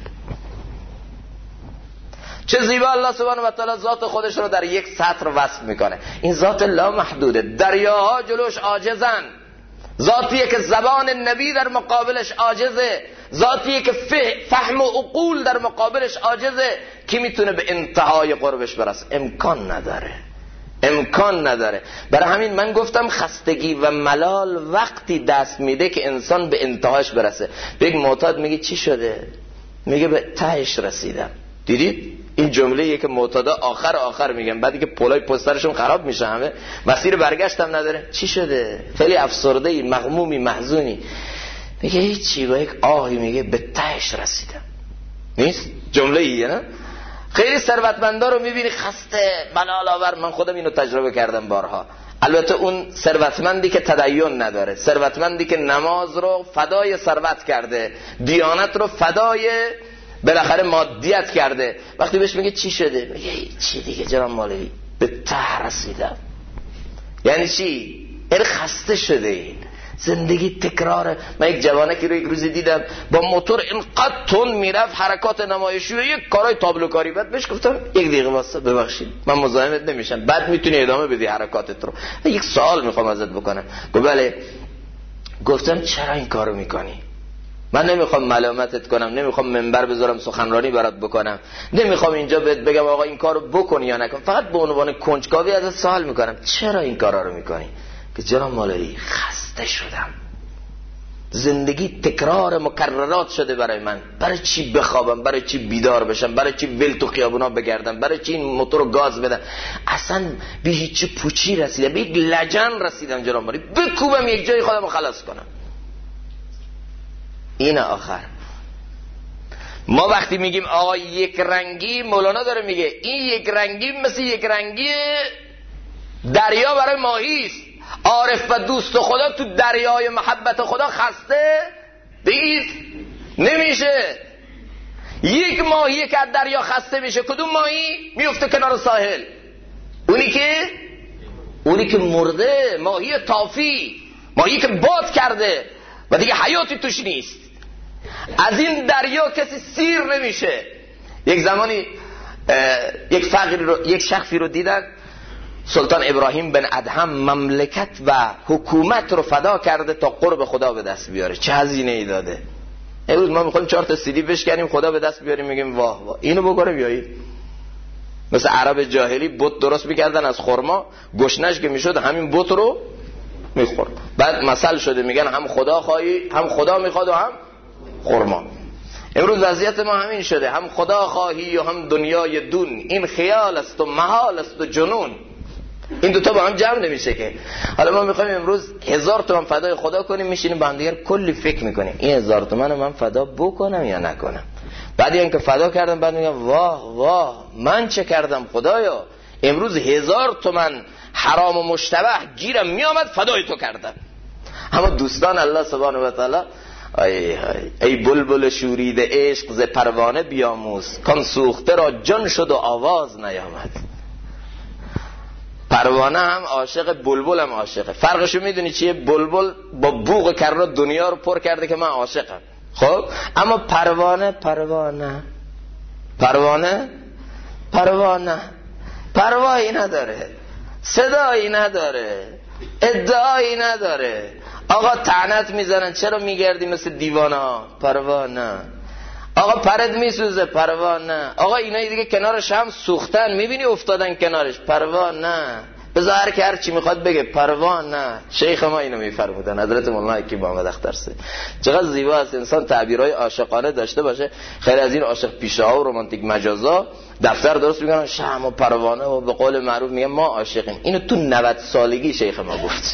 چه زیبا الله سبحانه و تعالی ذات خودش رو در یک سطر وصف میکنه. این ذات لا محدوده، دریاها جلوش عاجزن، ذاتیه که زبان نبی در مقابلش عاجزه، ذاتیه که فهم و عقول در مقابلش عاجزه. کی میتونه به انتهای قربش برسه؟ امکان نداره، امکان نداره. برای همین من گفتم خستگی و ملال وقتی دست میده که انسان به انتهاش برسه. به یک معتاد میگه چی شده؟ میگه به تهش رسیدم. دیدید؟ این جمله‌ایه که معتادا آخر میگن، بعدی که پولای پسترشون خراب میشه، همه مسیر برگشت هم نداره. چی شده؟ خیلی افسرده‌ای، مغمومی، محزونی. میگه هیچی، با یک آهی میگه به تهش رسیدم. نیست؟ جمله‌ایه نه؟ خیلی ثروتمندا رو میبینی خسته، ملال آور. من خودم اینو تجربه کردم بارها. البته اون ثروتمندی که تدین نداره، ثروتمندی که نماز رو فدای ثروت کرده، دیانت رو فدای بالاخره مادیت کرده، وقتی بهش میگه چی شده؟ میگه چی دیگه جناب مولوی، به ته رسیدم. یعنی چی؟ این خسته شده، این زندگی تکراره. من یک جوانکی رو یک روزی دیدم با موتور اینقدر تند میرفت، حرکات نمایشی و یک کارهای تابلوکاری. بعد بهش گفتم یک دقیقه واسه ببخشید من مزاحمت نمیشم، بعد میتونی ادامه بدی حرکاتت رو، یک سوال میخوام ازت بکنم. گفت بله. گفتم چرا این کارو میکنی؟ من نمیخوام ملامتت کنم، نمیخوام منبر بذارم سخنرانی برات بکنم، نمیخوام اینجا بهت بگم آقا این کارو بکن یا نکن، فقط به عنوان کنجکاوی ازت سوال میکنم چرا این کارا رو میکنی؟ که جناب مولوی خسته شدم، زندگی تکرار مکررات شده برای من. برای چی بخوابم؟ برای چی بیدار بشم؟ برای چی ول تو خیابونا بگردم؟ برای چی این موتور رو گاز بدم؟ اصلا به هیچ پوچی رسیدم، به یک لجن رسیدم جناب مولوی، بکوبم یک جای خودم رو خلاص کنم. این آخر ما وقتی میگیم آقا یک رنگی، مولانا داره میگه این یک رنگی مثل یک رنگی دریا برای ماهی است. عارف و دوست خدا تو دریای محبت خدا خسته دیگه نمیشه. یک ماهی که از دریا خسته میشه، کدوم ماهی؟ میفته کنار ساحل. اونی که مرده، ماهی تافی، ماهی که باد کرده و دیگه حیاتی توش نیست. از این دریا کسی سیر نمیشه. یک زمانی یک شخصی رو دیدن، سلطان ابراهیم بن ادهم مملکت و حکومت رو فدا کرده تا قرب خدا به دست بیاره. چه هزینه ای داده. امروز ما میخوایم 4 تا CD بشکنیم خدا به دست بیاریم، میگیم واه واه اینو بکنه بیایید. مثل عرب جاهلی بت درست میکردن از خرما، گشنش که میشد همین بت رو میخورد. بعد مثل شده میگن هم خدا خواهی، هم خدا میخواد و هم خرما. امروز وضعیت ما همین شده، هم خدا خواهی و هم دنیای دون. این خیال است و محال است و جنون، این دوتا با هم جمع نمیشه که. حالا ما میخوایم امروز 1000 تومان فدای خدا کنیم، میشینیم با هم دیگر کلی فکر میکنیم این 1000 تومان من فدا بکنم یا نکنم. بعد اینکه فدا کردم بعد میگم واه واه من چه کردم خدایا، امروز 1000 تومان حرام و مشتبه گیرم میامد فدای تو کردم. اما دوستان الله سبحانه و تعالی ای بلبل شوریده عشق ز پروانه بیاموز، کان سوخته را جان شد و آواز نیامد. پروانه هم عاشق، بلبل هم عاشقه. فرقشو میدونی چیه؟ بلبل با بوق کرنا دنیا رو پر کرده که من عاشقم، خب اما پروانه پروایی نداره، صدایی نداره، ادعایی نداره. آقا طعنت میزنن چرا میگردی مثل دیوانا؟ پروانه. آقا پرد میسوزه؟ پروانه. آقا اینایی دیگه کنارش هم سوختن، میبینی افتادن کنارش؟ پروانه. بذار هر که هر چی میخواد بگه، پروانه. شیخ ما اینو میفرمودن، حضرت مولانا حکیم محمد اخترسی. چقدر زیبا است انسان تعبیرهای عاشقانه داشته باشه. خیلی از این عاشق پیشه ها و رمانتیک مجازا دفتر درست میکنن، شمع و پروانه و به قول معروف میگن ما عاشقیم. اینو تو 90 سالگی شیخ ما گفت.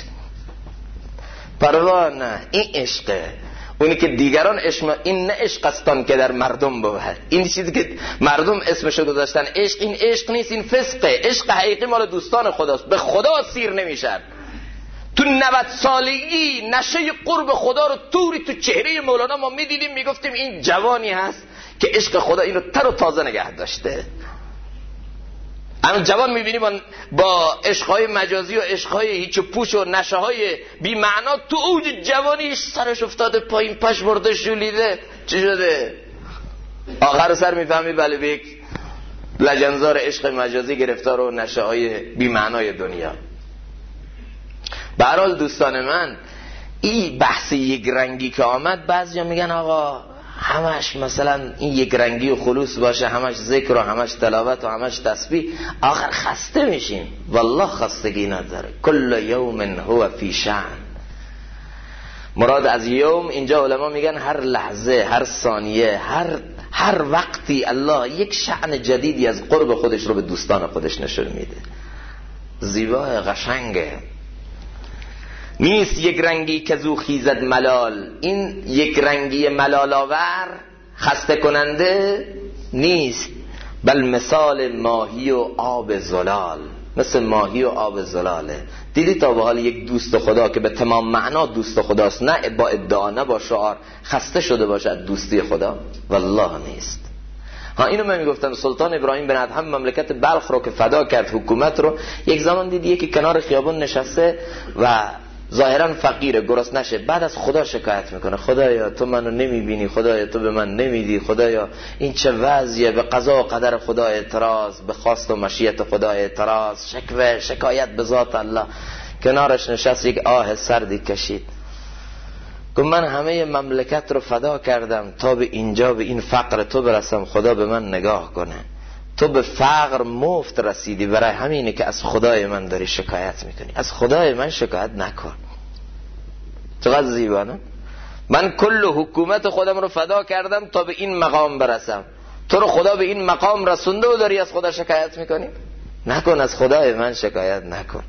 پروانه این عشقه، اونی که دیگران این نه عشق استان که در مردم بود. این چیزی که مردم اسمشو گذاشتن عشق، این عشق نیست، این فسقه. عشق حقیقی مال دوستان خداست، به خدا سیر نمیشن. تو 90 سالگی نشه قرب خدا رو توری تو چهره مولانا ما میدیدیم، میگفتیم این جوانی هست که عشق خدا اینو تر و تازه نگه داشته. همین جوان میبینی با عشقهای مجازی و عشقهای هیچ و پوچ و نشههای بی معنا تو اوج جوانیش سرش افتاده پایین، پش مرده شولیده. چی شده؟ آخر سر میفهمی بله به یک لجنزار عشق مجازی گرفتار و نشههای بی معنای دنیا. به هر حال دوستان من، این بحث یک رنگی که آمد، بعضیا میگن آقا همش مثلا این یک رنگی و خلوص باشه، همش ذکر و همش تلاوت و همش تسبیح، آخر خسته میشیم. والله خستگی نداره. کل یوم هو فی شأن. مراد از یوم اینجا علما میگن هر لحظه، هر ثانیه، هر وقتی الله یک شأن جدیدی از قرب خودش رو به دوستان خودش نشون میده. زیباه، قشنگه. نیست یک رنگی که زو خیزد ملال. این یک رنگی ملال آور خسته کننده نیست، بل مثال ماهی و آب زلال. مثل ماهی و آب زلاله. دیدی تا به حال یک دوست خدا که به تمام معنا دوست خداست، نه با ادعا نه با شعار، خسته شده باشه از دوستی خدا؟ والله نیست. اینو من میگفتم سلطان ابراهیم بن ادهم مملکت بلخ رو که فدا کرد، حکومت رو، یک زمان دیدی که کنار خیابون نشسته و ظاهرا فقیره، گرسنه نشه، بعد از خدا شکایت میکنه، خدایا تو منو نمیبینی، خدایا تو به من نمیدی، خدایا این چه وضعیه، به قضا و قدر خدا اعتراض، به خواست و مشیت خدا اعتراض، شکوه، شکایت به ذات الله. کنارش نشست، یک آه سردی کشید، گفت من همه مملکت رو فدا کردم تا به اینجا، به این فقر تو برسم، خدا به من نگاه کنه. تو به فقر مفت رسیدی، برای همینه که از خدای من داری شکایت میکنی. از خدای من شکایت نکن. چقدر زیبا نه؟ من کل حکومت خودم رو فدا کردم تا به این مقام برسم. تو رو خدا به این مقام رسونده و داری از خدا شکایت میکنی؟ نکن، از خدای من شکایت نکن.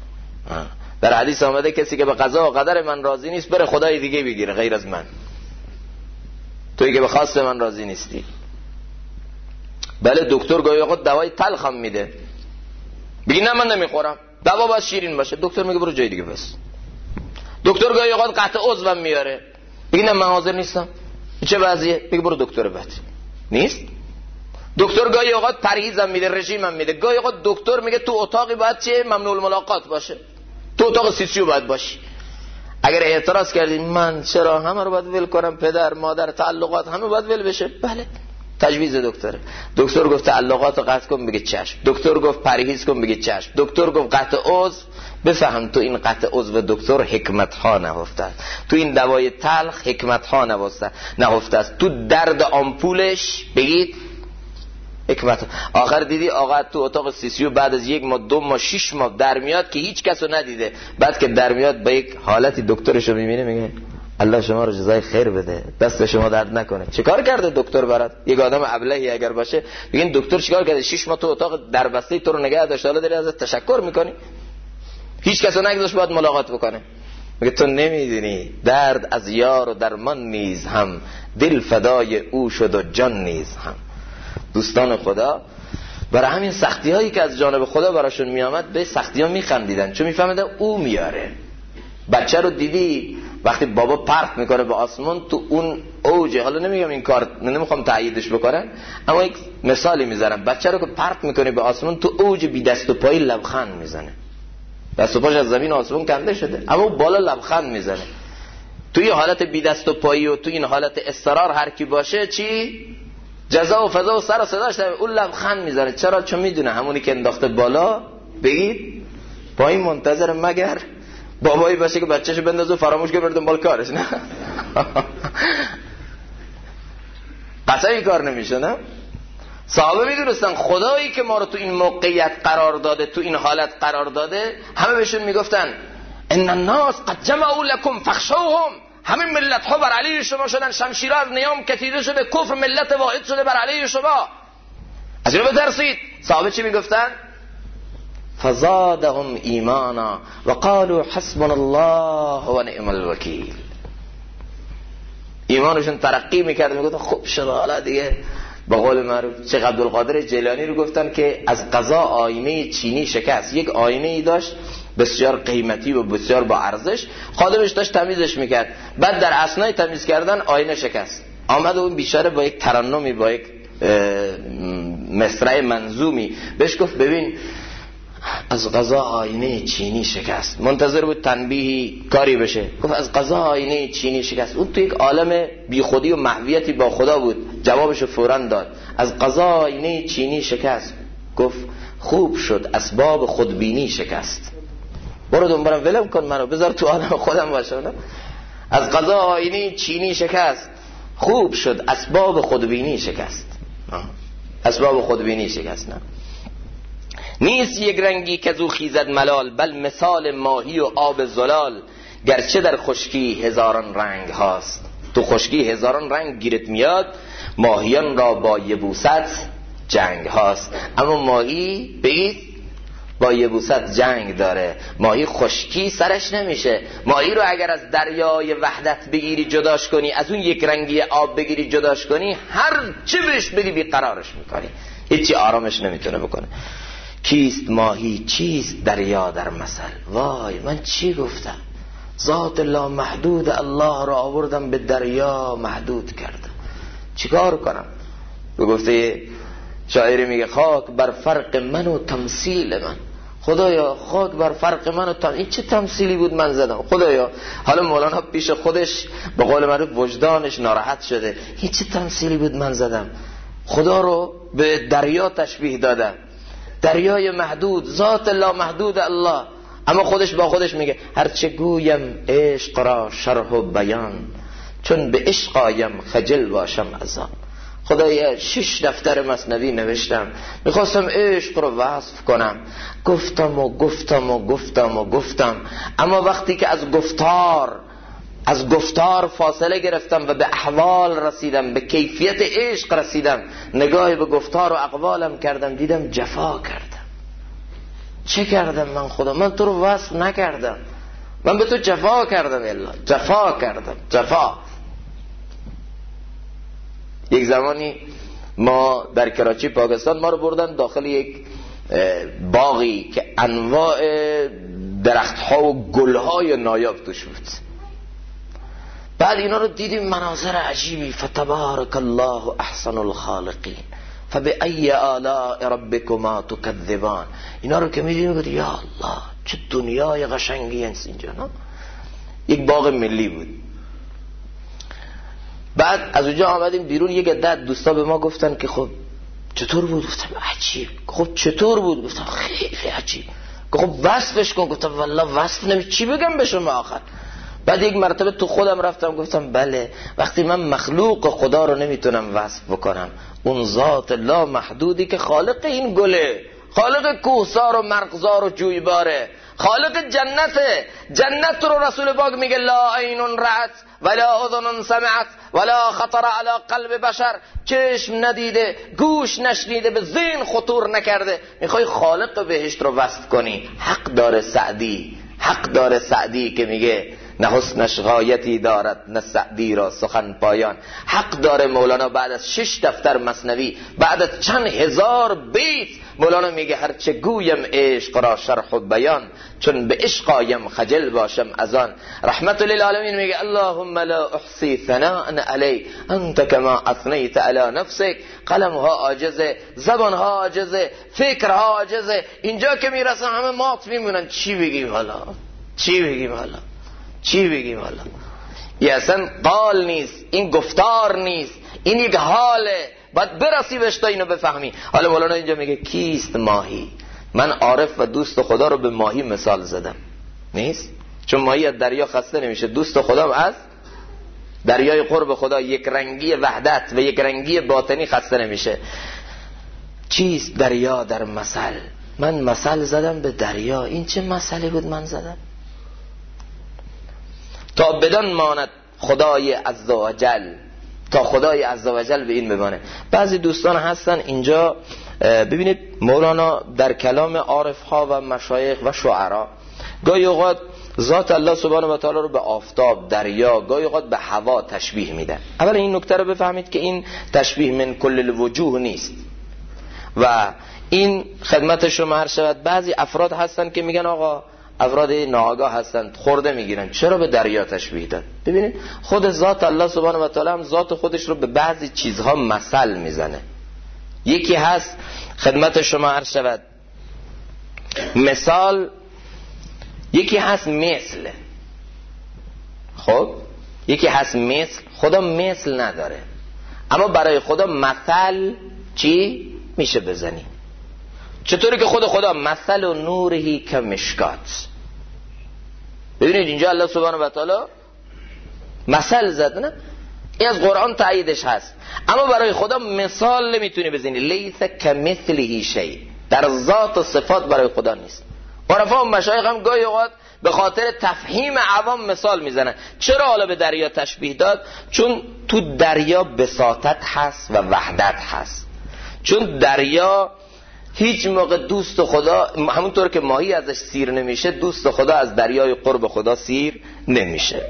در حدیث آمده کسی که به قضا و قدر من راضی نیست بره خدای دیگه بگیره غیر از من. تویی که به خواست من راضی نیستی. بله دکتر گاهی اوقات دوای تلخ هم میده، بگی نه من نمیخورم، دوا باید شیرین باشه، دکتر میگه برو جای دیگه بس. دکتر گاهی اوقات قطع عضوم میاره، بگی نه من حاضر نیستم، چه وضعیه، بگی برو دکتر بعد. نیست. دکتر گاهی اوقات پرهیزم میده، رژیمم میده. گاهی اوقات دکتر میگه تو اتاقی باید چه ممنوع الملاقات باشه، تو اتاق CCU باید باشی. اگر اعتراض کردی من چرا همه رو باید ول کنم، پدر مادر تعلقات همه باید ول بشه، بله تجویز دکتره. دکتر گفت تعلقات رو قطع کن، بگه چشم. دکتر گفت پرهیز کن، بگه چشم. دکتر گفت قطع عضو، بفهم تو این قطع عضو دکتر حکمت ها نهفته است، تو این دوای تلخ حکمت ها نهفته است، تو درد آمپولش بگید حکمت. آخر دیدی آقا تو اتاق CCU بعد از 1 ماه 2 ماه 6 ماه در میاد که هیچ کسو ندیده، بعد که در میاد با یک حالتی دکترشو میبینه میگه الله شما رو جزای خیر بده، دست شما درد نکنه. چه کار کرده دکتر برات؟ یک آدم ابلهی اگر باشه بگین دکتر چیکار کرده؟ 6 ماه تو اتاق دربسته تو رو نگه داشته، حالا داری ازت تشکر میکنی؟ هیچ کسو نگذاشت باید ملاقات بکنه. میگه تو نمیدونی درد از یار و درمان نیز هم، دل فدای او شد و جان نیز هم. دوستان خدا برای همین سختی هایی که از جانب خدا براشون میامد به سختی ها میخندیدن، چون میفهمیدن او میاره. بچه رو دیدی وقتی بابا پرت میکنه به آسمون تو اون اوجه، حالا نمیگم این کار نمیخوام تأییدش بکنم، اما یک مثالی میذارم، بچه رو که پرت میکنه به آسمون تو اوج بی دست و پایی لبخند میزنه، دست و پاش از زمین آسمون کنده شده اما بالا لبخند میزنه. توی حالت بی دست و پایی و توی این حالت اضطرار هر کی باشه چی؟ جزا و فضا و سر و صداش اون لبخند میزنه. چرا؟ چون میدونه همونی که انداخته بالا بگید پایین منتظر مگر بابایی باشه که بچه‌شو بندازه و فراموش کنه بره دنبال کارش. نه قطعی کار نمیشه. نه صحابه میدونستن خدایی که ما رو تو این موقعیت قرار داده، تو این حالت قرار داده، همه بهشون میگفتن ان الناس قد جمعوا لكم فاخشوهم، همه ملت ها بر علیه شما شدن، شمشیرها از نیام کشیده شده، کفر ملت واحد شده بر علیه شما، از اینو بترسید. صحابه چی میگفتن؟ فزادهم ایمانا و قالوا حسبنا الله و نعم الوکیل. ایمانشون ترقی میکرد، میگفتن خوب شد حالا دیگه. با قول معروف شیخ عبدالقادر جیلانی رو گفتن که از قضا آینه چینی شکست. یک آینه ای داشت بسیار قیمتی و بسیار با ارزش، خادمش داشت تمیزش میکرد، بعد در اثنای تمیز کردن آینه شکست. آمد و اون بیچاره با یک ترنمی، با یک مصرع منظومی بهش گفت ببین از قضا آینه چینی شکست. منتظر بود تنبیهی کاری بشه، گفت از قضا آینه چینی شکست. اون تو یک عالم بیخودی و محویتی با خدا بود، جوابشو فوراً داد، از قضا آینه چینی شکست. گفت خوب شد اسباب خودبینی شکست. برو دنبالم ولم کن منو، بذار تو عالم خودم باشم. از قضا آینه چینی شکست، خوب شد اسباب خودبینی شکست. اسباب خودبینی شکست. نه نیست یک رنگی که زو خیزد ملال، بل مثال ماهی و آب زلال. گرچه در خشکی هزاران رنگ هاست، تو خشکی هزاران رنگ گیرت میاد، ماهیان را با یبوست جنگ هاست. اما ماهی بگید با یبوست جنگ داره. ماهی خشکی سرش نمیشه. ماهی رو اگر از دریای وحدت بگیری جداش کنی، از اون یک رنگی آب بگیری جداش کنی، هر چی بهش بگی بیقرارش میکنی، هیچی آرامش نمیتونه بکنه. کیست ماهی چیست دریا در مثل، وای من چی گفتم؟ ذات لا محدود الله را آوردم به دریا محدود کردم، چیکار کنم؟ به گفته شاعری میگه خاک بر فرق من و تمثیل من. خدایا خاک بر فرق من و این چه تمثیلی بود من زدم خدایا. حالا مولانا پیش خودش به قول معروف وجدانش ناراحت شده، این چه تمثیلی بود من زدم. خدا رو به دریا تشبیه دادم، دریای محدود، ذات لا محدود الله. اما خودش با خودش میگه هرچه گویم عشق را شرح و بیان، چون به عشق آیم خجل باشم از آن. خدایا 6 دفتر مثنوی نوشتم، میخواستم عشق رو وصف کنم، گفتم و گفتم و گفتم و گفتم، اما وقتی که از گفتار فاصله گرفتم و به احوال رسیدم، به کیفیت عشق رسیدم، نگاهی به گفتار و اقوالم کردم، دیدم جفا کردم. چه کردم من خدا؟ من تو رو وصف نکردم، من به تو جفا کردم. الا جفا کردم، جفا. یک زمانی ما در کراچی پاکستان ما رو بردن داخل یک باغی که انواع درختها و گلهای نایاب توش بود. بعد اینا رو دیدیم مناظر عجیبی، فتبارک الله احسن الخالقین فبأی آلاء ربکما تکذبان. اینا رو که میدیم گفتیم یا الله چه دنیای قشنگی است اینجا. یک باغ ملی بود. بعد از اونجا آمدیم بیرون، یک عده دوستا به ما گفتن که خب چطور بود؟ گفتم عجیب. خب چطور بود؟ گفتم خیلی عجیب. خب وصفش کن. گفتم والله وصف نمیشه، چی بگم به شما آخر؟ بعد یک مرتبه تو خودم رفتم گفتم بله، وقتی من مخلوق خدا رو نمیتونم وصف بکنم، اون ذات لا محدودی که خالق این گله، خالق کوهسار و مرغزار و جویباره، خالق جنته. جنت رو رسول پاک میگه لا عین رأت ولا اذن سمعت ولا خطر علی قلب بشر. چشم ندیده، گوش نشنیده، به ذهن خطور نکرده. میخوای خالق بهشت رو وصف کنی؟ حق داره سعدی که میگه نه حسنش غایتی دارد نه سعدی را سخن پایان. حق داره مولانا بعد از 6 دفتر مثنوی، بعد از چند هزار بیت، مولانا میگه هرچه گویم عشق را شرح و بیان، چون به عشق آیم خجل باشم از آن. رحمت للعالمین میگه اللهم لا احصی ثناء علی انت کما اثنیت علی نفسک. قلم ها عاجزه، زبان ها عاجزه، فکر ها عاجزه. اینجا که میرسن همه مات میمونن. چی بگیم حالا؟ چی بگیم حالا؟ چی بگیم حالا؟ این اصلا قال نیست، این گفتار نیست، این یک حاله. باید برسی بهش تا اینو بفهمی. حالا مولانا اینجا میگه کیست ماهی؟ من عارف و دوست خدا رو به ماهی مثال زدم. نیست؟ چون ماهی از دریا خسته نمیشه. دوست خدا از دریای قرب خدا، یک رنگی وحدت و یک رنگی باطنی خسته نمیشه. چیست دریا در مثل؟ من مثل زدم به دریا. این چه مثلی بود من زدم؟ تا بدان ماند خدای عزوجل، تا خدای عزوجل به این بمانه. بعضی دوستان هستن اینجا ببینید مولانا در کلام عارف ها و مشایخ و شعرا گاهی اوقات ذات الله سبحانه و تعالی رو به آفتاب، دریا، گاهی اوقات به هوا تشبیه میده. اولا این نکته رو بفهمید که این تشبیه من کل الوجوه نیست و این خدمت شما عرض شود. بعضی افراد هستن که میگن آقا افراد ناآگاه هستند، خورده میگیرن چرا به دریا تشبیه داد. ببینید خود ذات الله سبحانه و تعالی هم ذات خودش رو به بعضی چیزها مثل میزنه. یکی هست خدمت شما عرض شود مثال، یکی هست مثل. خب یکی هست مثل. خدا مثل نداره، اما برای خدا مثل چی میشه بزنی. چطوری که خدا مثل و نورهی که مشکات. ببینید اینجا الله سبحانه و تعالی مثل زد، نه؟ این از قرآن تاییدش هست. اما برای خدا مثال نمیتونی بزنی. لیس کمثله شیء، در ذات و صفات برای خدا نیست. عرفا و مشایخ هم گاهی اوقات به خاطر تفهیم عوام مثال میزنن. چرا حالا به دریا تشبیه داد؟ چون تو دریا بساطت هست و وحدت هست. چون دریا هیچ موقع دوست خدا، همونطور که ماهی ازش سیر نمیشه، دوست خدا از دریای قرب خدا سیر نمیشه.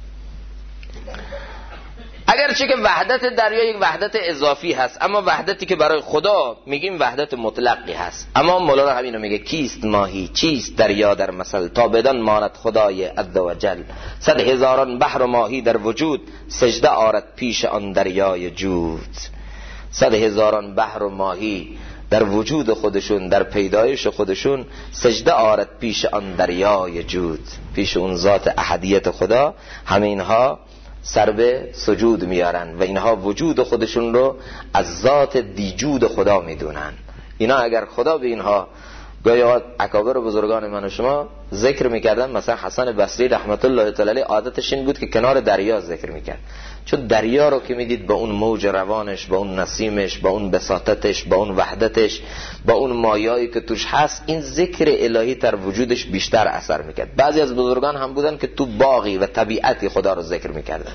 اگرچه که وحدت دریا یک وحدت اضافی هست، اما وحدتی که برای خدا میگیم وحدت مطلقی هست. اما مولانا همینو میگه کیست ماهی، چیست دریا در مثل، تا بدان ماند خدای عزوجل. 100,000 بحر و ماهی در وجود، سجده آرد پیش آن دریای جود. 100,000 بحر و ماهی در وجود خودشون، در پیدایش خودشون سجده آرد پیش آن دریای جود، پیش اون ذات احدیت خدا. همه اینها سر به سجود میارن و اینها وجود خودشون رو از ذات دیجود خدا میدونن. اینا اگر خدا به اینها، گاهی اوقات اکابر و بزرگان من و شما ذکر میکردن، مثلا حسن بصری رحمت الله تعالی علیه عادتش این بود که کنار دریا ذکر میکرد. چون دریا رو که میدید با اون موج روانش، با اون نسیمش، با اون بساطتش، با اون وحدتش، با اون مایایی که توش هست، این ذکر الهی در وجودش بیشتر اثر میکرد. بعضی از بزرگان هم بودن که تو باغی و طبیعتی خدا رو ذکر میکردن.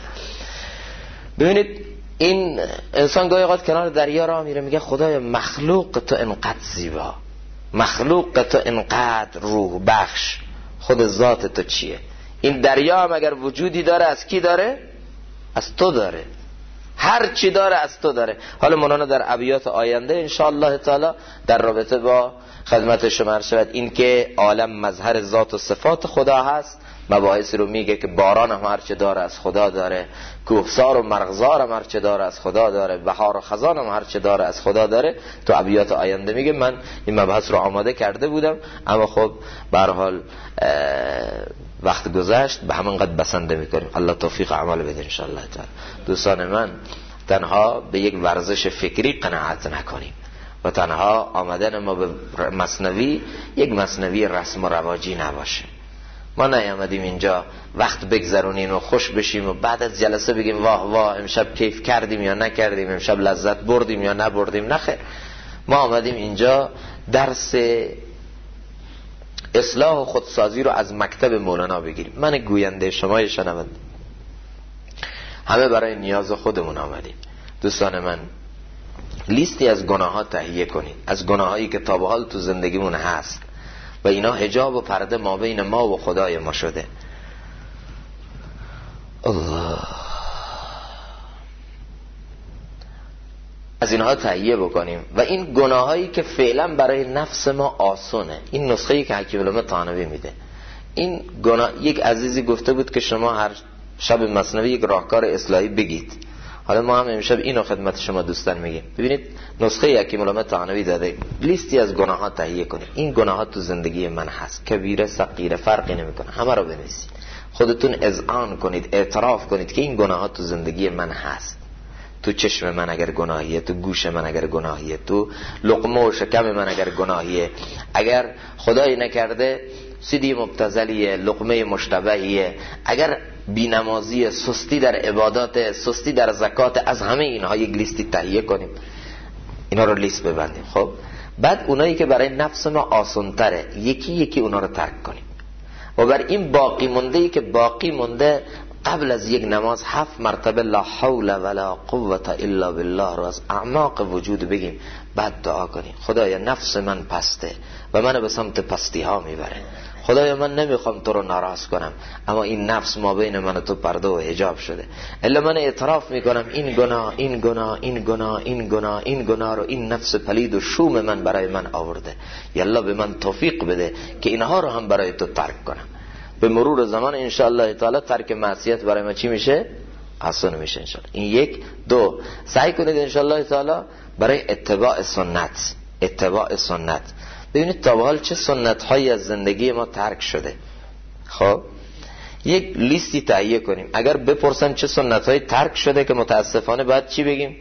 ببینید این انسان گاهی اوقات کنار دریا راه میره، میگه خدای مخلوق تو انقدر زیبا، مخلوق تو انقدر روح بخش، خود ذات تو چیه؟ این دریا هم اگر وجودی داره از کی داره؟ از تو داره. هر چی داره از تو داره. حالا مولانا در ابیات آینده انشاءالله تعالی در رابطه با خدمت شما شود این که عالم مظهر ذات و صفات خدا هست، مباحث رو میگه که باران هم هر چه داره از خدا داره، کوهسار و مرغزار هم هر چه داره از خدا داره، بهار و خزان هم هر چه داره از خدا داره. تو ابیات آینده میگه من این مبحث رو آماده کرده بودم، اما خب به هر حال وقت گذشت، به همین قد بسنده میکنیم. الله توفیق عمل بده ان شاء الله تعالی. دوستان من، تنها به یک ورزش فکری قناعت نکنیم و تنها آمدن ما به مثنوی یک مثنوی رسم و رواجی نباشه. ما نیامدیم اینجا وقت بگذرونیم و خوش بشیم و بعد از جلسه بگیم واه واه امشب کیف کردیم یا نکردیم، امشب لذت بردیم یا نبردیم. نخیر، ما آمدیم اینجا درس اصلاح و خودسازی رو از مکتب مولانا بگیریم. من گوینده، شما شنونده، همه برای نیاز خودمون آمدیم. دوستان من، لیستی از گناهات تهیه کنید، از گناهایی که تا به حال تو زندگیمون هست و اینا حجاب و پرده ما بین ما و خدای ما شده. اینها تهیه بکنیم و این گناهایی که فعلا برای نفس ما آسونه. این نسخه‌ای که حکیم العلماء طحاوی میده، این گناه، یک عزیزی گفته بود که شما هر شب مثنوی یک راهکار اصلاحی بگید. حالا ما هم امشب اینو خدمت شما دوستان میگیم. ببینید نسخه حکیم العلماء طحاوی داده، لیستی از گناهات تهیه کنید. این گناهات تو زندگی من هست، کبیره صغیره فرقی نمیکنه، همه رو بنویسید، خودتون اذعان کنید، اعتراف کنید که این گناهات تو زندگی من هست. تو چشم من اگر گناهیه، تو گوش من اگر گناهیه، تو لقمه و شکم من اگر گناهیه، اگر خدای نکرده سیدی مبتذلیه، لقمه مشتبهیه، اگر بینمازی، سستی در عبادات، سستی در زکات، از همه اینها یک لیستی تهیه کنیم، اینا رو لیست ببندیم. خب بعد اونایی که برای نفس ما آسان‌تره یکی یکی اونا رو ترک کنیم و بر این باقی مونده ای که باقی مونده قبل از یک نماز 7 مرتبه لا حول ولا قوة الا بالله رو از اعماق وجود بگیم، بعد دعا کنیم خدایا نفس من پسته و منو به سمت پستی ها میبره، خدایا من نمیخوام تو رو ناراض کنم، اما این نفس ما بین من و تو پرده و حجاب شده، الا من اعتراف میکنم این گناه این گناه این گناه این گناه این گناه رو این نفس پلید و شوم من برای من آورده، یالا به من توفیق بده که اینها رو هم برای تو ترک کنم. به مرور زمان انشاءالله تعالی ترک معصیت برای ما چی میشه؟ آسان میشه انشاءالله. این یک. دو، سعی کنید انشاءالله تعالی برای اتباع سنت. اتباع سنت، ببینید تا به حال چه سنت هایی از زندگی ما ترک شده. خب یک لیستی تهیه کنیم، اگر بپرسن چه سنت هایی ترک شده که متاسفانه باید چی بگیم؟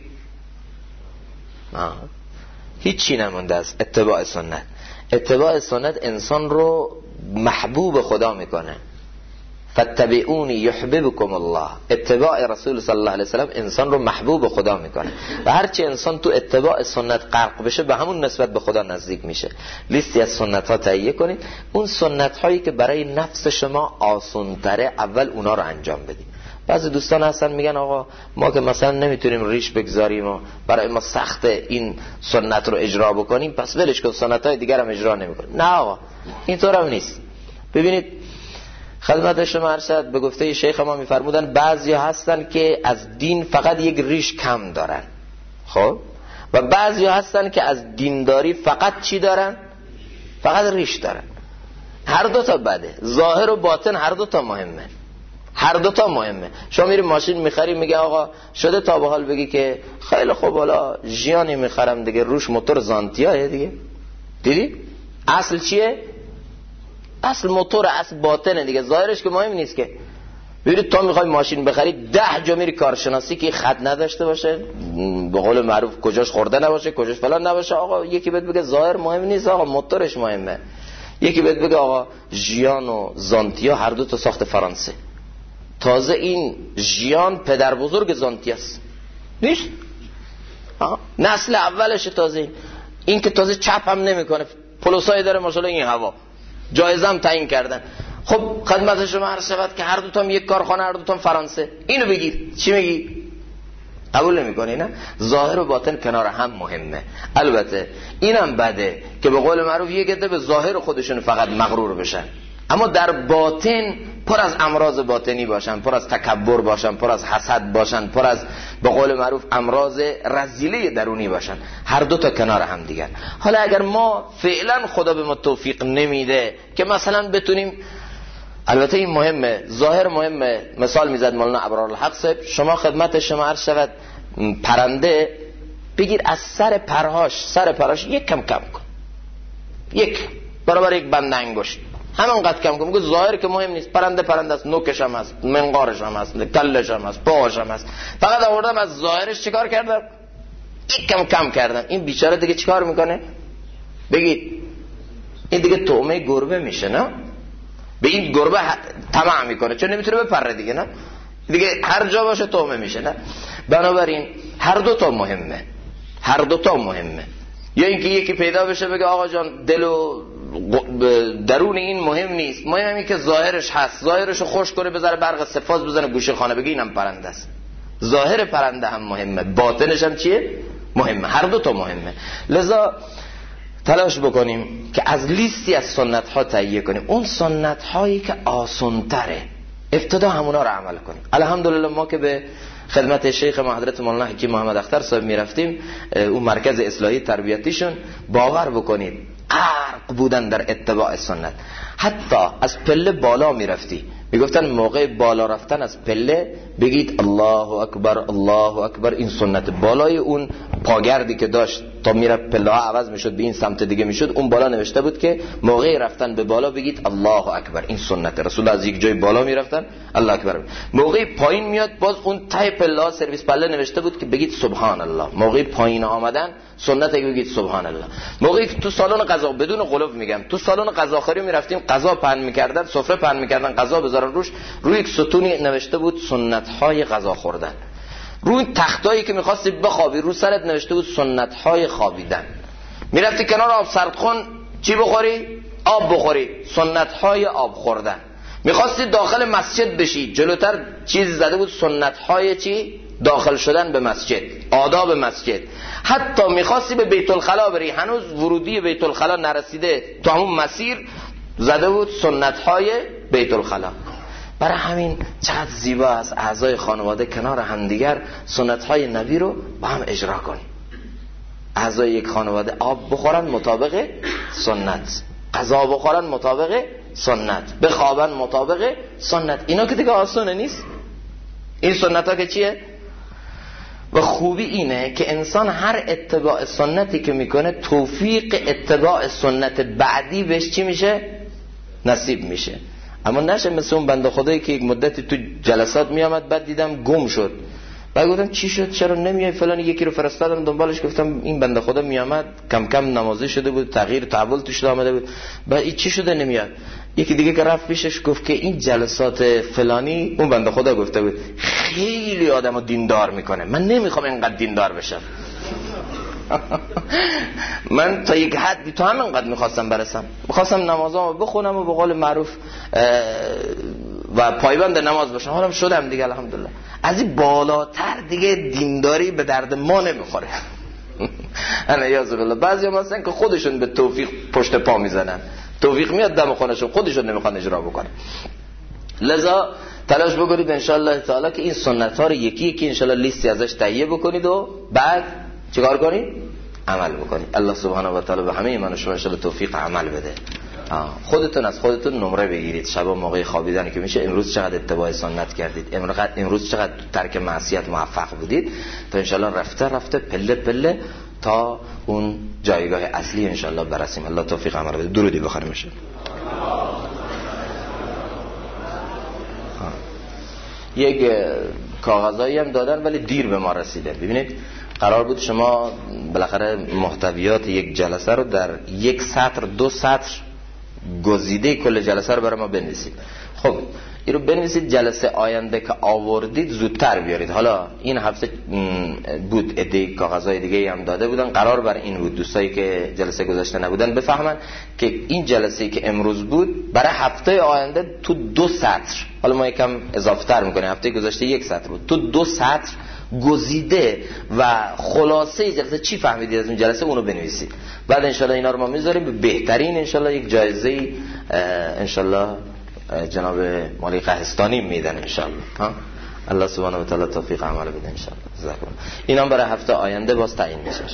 هیچی نمونده است. اتباع سنت، اتباع سنت انسان رو محبوب خدا میکنه. فاتبعونی یحببکم الله، اتباع رسول صلی الله علیه وسلم انسان رو محبوب خدا میکنه و هرچی انسان تو اتباع سنت غرق بشه به همون نسبت به خدا نزدیک میشه. لیستی از سنت ها تهیه کنید، اون سنت هایی که برای نفس شما آسان تره اول اونا رو انجام بدید. بعضی دوستان هستن میگن آقا ما که مثلا نمیتونیم ریش بگذاریم و برای ما سخته این سنت رو اجرا بکنیم پس ولش کن، سنت های دیگر هم اجرا نمیکنیم. نه آقا اینطور هم نیست. ببینید خدمت شما ارشد به گفته شیخ ما میفرمودن بعضی هستن که از دین فقط یک ریش کم دارن، خب، و بعضی هستن که از دینداری فقط چی دارن؟ فقط ریش دارن. هر دو تا بده، ظاهر و باطن هر دو تا مهمه، هر دو تا مهمه. شما میری ماشین میخری، میگه آقا شده تا به حال بگی که خیلی خوب حالا ژیانی میخرم دیگه، روش موتور زانتیاه دیگه، دیدی اصل چیه؟ اصل موتور، اصل باطنه دیگه، ظاهرش که مهم نیست که. ببینید تو میخوای ماشین بخری 10 جا میری کارشناسی که خط نداشته باشه، به قول معروف کجاش خورده نباشه، کجاش فلان نباشه. آقا یکی بهت بگه ظاهر مهم نیست، آقا موتورش مهمه. یکی بهت بگه آقا ژیان و زانتیا هر دو تا ساخت فرانسه، تازه این ژیان پدر بزرگ زانتیاست، نیست؟ نسل اولش تازه این که تازه چپ هم نمیکنه، پلوسای داره ماشاءالله، این هوا جایزه هم تعیین کردن. خب خدمت شما عرض شود که هر دو تا یک کارخانه، هر دو تا فرانسه، اینو بگیر چی میگی؟ قبول نمی‌کنی؟ نه، ظاهر و باطن کنار هم مهمه. البته اینم بده که به قول معروف یک عده به ظاهر خودشون فقط مغرور بشن، اما در باطن پر از امراض باطنی باشن، پر از تکبر باشن، پر از حسد باشن، پر از به قول معروف امراض رذیله درونی باشن. هر دو تا کنار هم دیگر. حالا اگر ما فعلا خدا به ما توفیق نمیده که مثلا بتونیم، البته این مهمه، ظاهر مهمه. مثال میزد مولانا ابرارالحق صاحب، شما خدمت شما عرض شود پرنده بگیر از سر پرهاش یک کم کن، یک برابر یک بند انگشت، همونقدر کم کن. میگه ظاهر که مهم نیست، پرنده است، نوکش هم هست، منقارش هم هست، کلش هم هست، پاهاش هم هست، فقط آوردم از ظاهرش چیکار کردم؟ یک کم کردم. این بیچاره دیگه چیکار میکنه؟ بگید این دیگه طعمه گربه میشه، نه؟ به این گربه طمع میکنه چون نمیتونه بپره دیگه، نه؟ دیگه هر جا باشه طعمه میشه، نه؟ بنابراین هر دو تا مهمه، هر دو تا مهمه. یا اینکه یکی پیدا بشه بگه آقا جان دل و درون این مهم نیست، مهم اینه که ظاهرش هست، ظاهرشو خوش کنه، بذاره برق سفاز بزنه گوشه خانه بگه اینم پرنده است. ظاهر پرنده هم مهمه، باطنش هم چیه؟ مهمه. هر دو تا مهمه. لذا تلاش بکنیم که از لیستی از سنت ها تهیه کنیم، اون سنت هایی که آسان تره ابتدا همونا رو عمل کنیم. الحمدلله ما که به خدمت شیخ ما حضرت مولانا حکیم محمد اختر صاحب میرفتیم، اون مرکز اصلاحی تربیتیشون، باور بکنید غرق بودن در اتباع سنت. حتی از پله بالا میرفتی، میگفتن موقع بالا رفتن از پله بگید الله اکبر الله اکبر. این سنت بالای اون پاگردی که داشت تا میره پله ها عوض میشد به این سمت دیگه میشد، اون بالا نوشته بود که موقع رفتن به بالا بگید الله اکبر. این سنت رسول از یک جای بالا میرفتن الله اکبر. موقع پایین میاد باز اون ته پله ها سرویس پله نوشته بود که بگید سبحان الله. موقع پایین آمدن سنت که بگید سبحان الله. موقعی که تو سالن غذا، بدون غلو میگم، تو سالن غذاخوری میرفتیم غذا پهن میکردن، سفره پهن میکردن، غذا بذارن روی یک ستونی نوشته بود سنت های غذا خوردن. روی تختایی که می‌خواستی بخوابی رو سرت نوشته بود سنت های خوابیدن. میرفتی کنار آب سردخون چی بخوری؟ آب بخوری، سنت های آب خوردن. می‌خواستی داخل مسجد بشی، جلوتر چیزی زده بود سنت های چی؟ داخل شدن به مسجد، آداب مسجد. حتی می‌خواستی به بیت الخلا بری، هنوز ورودی بیت الخلا نرسیده، تو همون مسیر زده بود سنت های بیت الخلا. برای همین چقدر زیبا از اعضای خانواده کنار همدیگر سنت های نبی رو با هم اجرا کنیم. اعضای یک خانواده آب بخورن مطابق سنت، غذا بخورن مطابق سنت، بخوابن مطابق سنت. اینا که دیگه آسونه نیست. این سنت ها که چیه؟ و خوبی اینه که انسان هر اتباع سنتی که میکنه توفیق اتباع سنت بعدی بهش چی میشه؟ نصیب میشه. اما نشه مثل اون بنده خدایی که یک مدتی تو جلسات میامد بعد دیدم گم شد، بعد گفتم چی شد چرا نمیای فلان، یکی رو فرستادم دنبالش، گفتم این بنده خدا میامد کم کم نمازی شده بود، تغییر تحول توش آمده بود، بعد این چی شده نمیاد. یکی دیگه که رفت پیشش گفت که این جلسات فلانی اون بنده خدا گفته بود خیلی آدمو دیندار میکنه، من نمیخوام اینقدر دیندار بشم. من تا یک حدی تو همینقدر میخواستم برسم، میخواستم نمازامو بخونم و به قول معروف و پایبند نماز باشم، حالا شدم دیگه الحمدلله. از این بالاتر دیگه دینداری به درد ما نمیخوره. انا یعذ بالله. بعضی هم هستن که خودشون به توفیق پشت پا میزنن، توفیق میاد دم خونشون، خودشون نمیخوان اجرا بکنن. لذا تلاش بکنید انشالله تعالی که این سنت ها رو یکی یکی انشالله لیستی ازش تهیه بکنید و بعد چیکار کنید؟ عمل بکنید. الله سبحانه و تعالی به همه من و شما انشالله توفیق عمل بده. خودتون از خودتون نمره بگیرید. شبا موقع خوابیدن که میشه امروز چقدر اتباع سنت کردید، امروز چقدر ترک معصیت موفق بودید، تا انشالله رفته پله پله تا اون جایگاه اصلی انشالله برسیم. الله توفیق عمل بده. درودی بخوریم میشه. یک کاغذایی هم دادن ولی دیر به ما رسیده. ببینید قرار بود شما بالاخره محتویات یک جلسه رو در یک سطر دو سطر گزیده کل جلسه رو برای ما بنویسید. خب این رو بنویسید، جلسه آینده که آوردید زودتر بیارید. حالا این هفته بود عده کاغذهای دیگه هم داده بودن، قرار بر این بود دوستایی که جلسه گذاشته نبودن بفهمن که این جلسه‌ای که امروز بود برای هفته آینده تو دو سطر، حالا ما یکم اضافه تر می‌کنیم، هفته گذشته یک سطر بود، تو دو سطر گزیده و خلاصه جلسه چی فهمیدید از اون جلسه اونو بنویسید. بعد انشالله اینا رو ما میذاریم به بهترین انشالله یک جایزه انشالله جناب مالی قهستانی میدن انشالله. الله سبحانه و تعالی توفیق عمل بده انشالله. اینا برای هفته آینده باز تعیین میشه.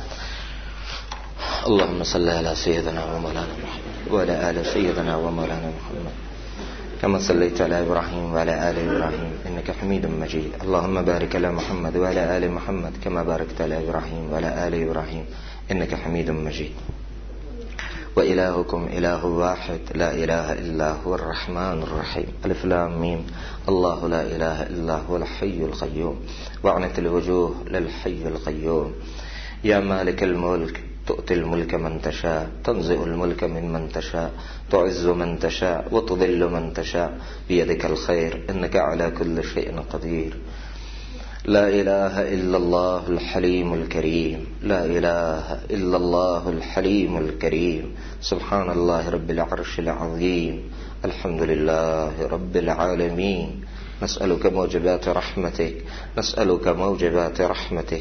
اللهم صل علی سیدنا و مولانا محمد و علی آل سیدنا و مولانا محمد كما صليت على إبراهيم وعلى آل إبراهيم إنك حميد مجيد. اللهم بارك على محمد وعلى آل محمد كما باركت على إبراهيم وعلى آل إبراهيم إنك حميد مجيد. وإلهكم إله واحد لا إله إلا هو الرحمن الرحيم. ألف لام ميم. الله لا إله إلا هو الحي القيوم وعنت الوجوه للحي القيوم. يا مالك الملك تؤتي الملك من تشاء تنزع الملك ممن تشاء تعز من تشاء وتضل من تشاء بيدك الخير إنك على كل شيء قدير. لا إله إلا الله الحليم الكريم. لا إله إلا الله الحليم الكريم. سبحان الله رب العرش العظيم. الحمد لله رب العالمين. نسألك موجبات رحمتك، نسألك موجبات رحمتك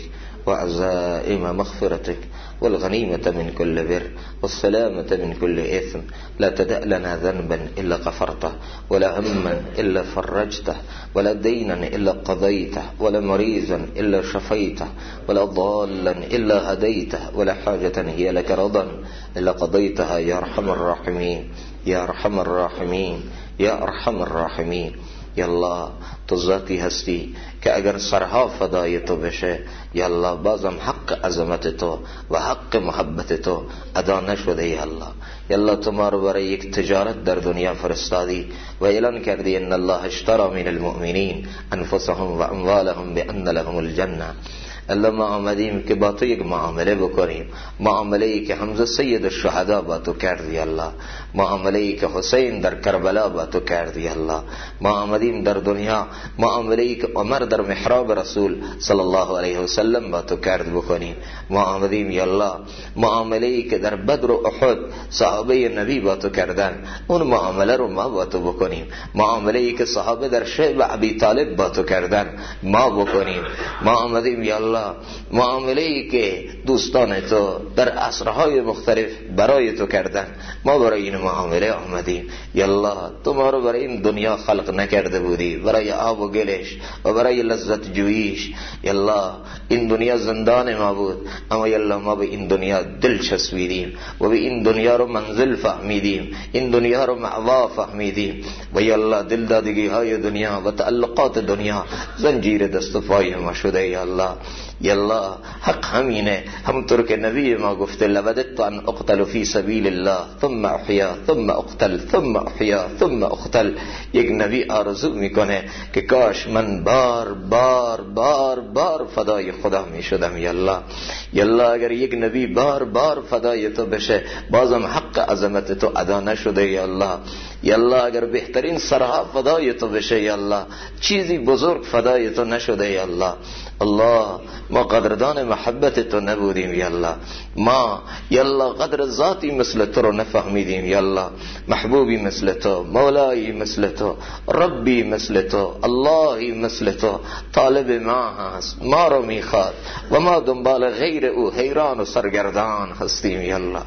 وعزائم مغفرتك والغنيمة من كل بر والسلامة من كل إثم. لا تدع لنا ذنبا إلا غفرته، ولا هما إلا فرجته، ولا دينا إلا قضيته، ولا مريضا إلا شفيته، ولا ضالا إلا هديته، ولا حاجة هي لك رضا إلا قضيتها يا أرحم الراحمين، يا أرحم الراحمين، يا أرحم الراحمين. یا الله تو ذاتی هستی که اگر سرها فدای تو بشه یا الله بازم حق عظمت تو و حق محبت تو ادا نشده. یا الله، یا الله تو ما رو برای یک تجارت در دنیا فرستادی و اعلان کردی ان الله اشتری من المؤمنین انفسهم و اموالهم بان لهم الجنه. الله ما آمدیم که با تو یک معامله بکنیم، معامله ای که حمزه سید الشهدا با تو کردی الله، معامله ای که حسین در کربلا با تو کردی الله. ما آمدیم در دنیا معامله ای که عمر در محراب رسول صلی الله علیه و سلم با تو کرد بکنیم. ما آمدیم یا الله معامله ای که در بدر و احد صحابه نبی با تو کردن اون معامله رو ما با تو بکنیم. معامله ای که صحابه در شعب ابی طالب با تو کردن ما بکنیم. ما آمدیم یا الله معامله ای که دوستان تو در عصرهای مختلف برای تو کردن ما برای این معامله آمدیم. یا الله تو ما رو برای این دنیا خلق نکرده بودی برای آب و گلش و برای لذت جوییش. یا الله این دنیا زندان ما بود، اما یا الله ما به این دنیا دل چسبیدیم و به این دنیا رو منزل فهمیدیم، این دنیا رو معوا فهمیدیم و یا الله دلدادگی های دنیا و تعلقات دنیا زنجیر دست و پای ما شده. یا الله، یا الله حق همینه، همونطور که نبی ما گفته لوددت ان اقتل فی سبیل الله ثم احیا ثم اقتل ثم احیا ثم اقتل. یک نبی آرزو میکنه که کاش من بار بار بار بار فدای خدا میشدم. یا الله، یا الله اگر یک نبی بار بار فدای تو بشه بازم حق عظمت تو ادا نشده. یا الله، یا الله اگر بهترین سرها فدای تو بشه یا الله چیزی بزرگ فدای تو نشده. یا الله، الله ما قدردان محبت تو نبودیم. یا الله ما یا الله قدر ذاتی مثل تو رو نفهمیدیم. یا الله محبوبی مثل تو، مولایی مثل تو، ربی مثل تو، اللهی مثل تو طالب ما هست، ما رو میخواد و ما دنبال غیر او حیران و سرگردان هستیم. یا الله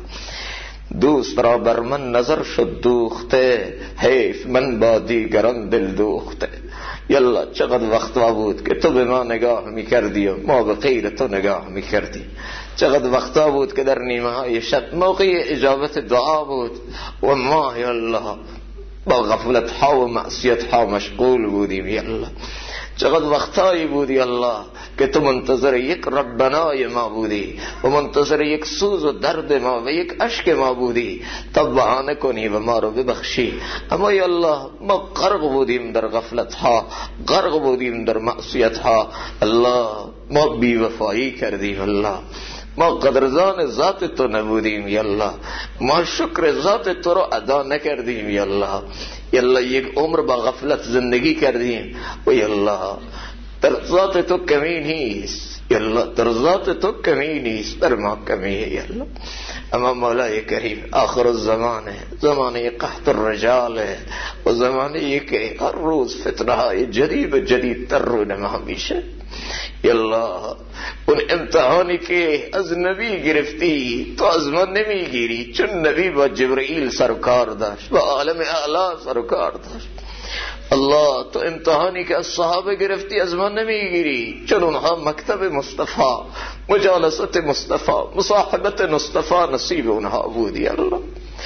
دوست را بر من نظر شد دوخته، حیف من با دیگران دل دوخته. یالله چقدر وقتا بود که تو به ما نگاه میکردی و ما به غیر تو نگاه میکردی. چقدر وقتا بود که در نیمه های شب موقع اجابت دعا بود و ما یالله با غفلت ها و معصیت ها مشغول بودیم. یالله چقدر وقتایی بود یالله که تو منتظر یک ربنای ما بودی و منتظر یک سوز و درد ما و یک اشک ما بودی تا بهانه کنی و ما رو ببخشی. اما یالله ما غرق بودیم در غفلت ها، غرق بودیم در معصیت ها. الله ما بیوفایی کردیم. الله ما قدردان ذات تو نبودیم. یالله ما شکر ذات تو رو ادا نکردیم. یالله یالله یک عمر با غفلت زندگی کردیم و یالله در ذات تو کمی نیست. یالله در ذات تو کمی نیست، در ما کمیه. یالله اما مولای کریم آخر الزمانه، زمانه قحط الرجال و زمانه که هر روز فتنه های جدید و جدیدتر رو نما میشه. یالله اون امتحانی که از نبی گرفتی تو از ما نمیگیری، چون نبی با جبرئیل سرکار داشت، با عالم اعلا سرکار داشت. الله تو امتحانی که از صحابه گرفتی از ما نمیگیری، چون اونها مکتب مصطفی، مجالست مصطفی، مصاحبت مصطفی نصیب اونها بودی. الله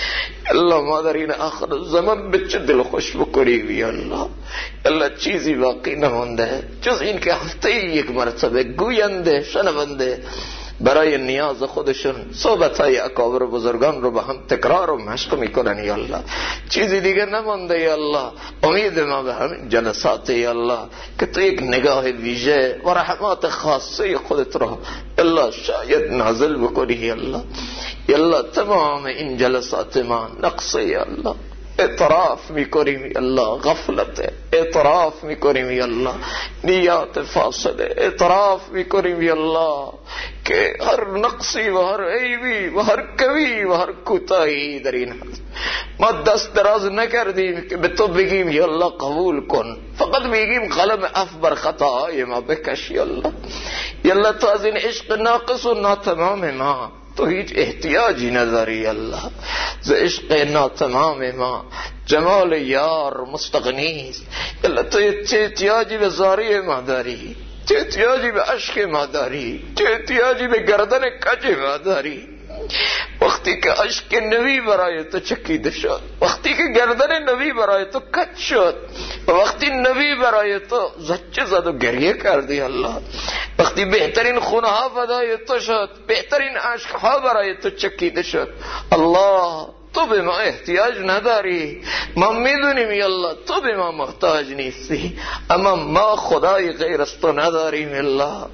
الله ما در این آخر زمان به چه دل خوش بکنیم. یا الله الله چیزی باقی نمونده جز این که هفته یک مرتبه گوینده شنونده برای نیاز خودشون صحبت های اکابر بزرگان رو به هم تکرار و مشق میکنن. یا الله چیزی دیگه نمونده. یا الله امید ما به همین جلسات یا الله که تو یک نگاه ویژه و رحمات خاصه خودت رو الله شاید نازل بکنی. یا الله یا الله تمام این جلسات ما نقصه. یا الله اعتراف میکنیم یا الله غفلت، اعتراف میکنیم یا الله نیات فاسده، اعتراف میکنیم یا الله که هر نقصی و هر عیبی و هر کمی و هر کوتاهی در این هست ما دست دراز نکردیم که به تو بگیم یا الله قبول کن، فقط میگیم قلم عفو بر خطاهای ما بکش یا الله. یا الله تو از این عشق ناقص و ناتمام ما تو هیچ احتیاجی نداری الله، ز عشق ناتمام ما جمال یار مستغنی است. الله تو چه احتیاجی به زاری ما داری، چه احتیاجی به عشق ما داری، چه احتیاجی به گردن کج ما داری. وقتی که عشق نبی برای تو چکیده شد، وقتی که گردن نبی برای تو کج شد، وقتی نبی برای تو زجه زد و گریه کردی الله، وقتی بهترین خونه ها فدای تو شد، بهترین عشق ها برای تو چکیده شد الله، تو به ما احتیاج نداری، ما میدونیم یا الله تو به ما محتاج نیستی، اما ما خدای غیر از تو نداریم الله،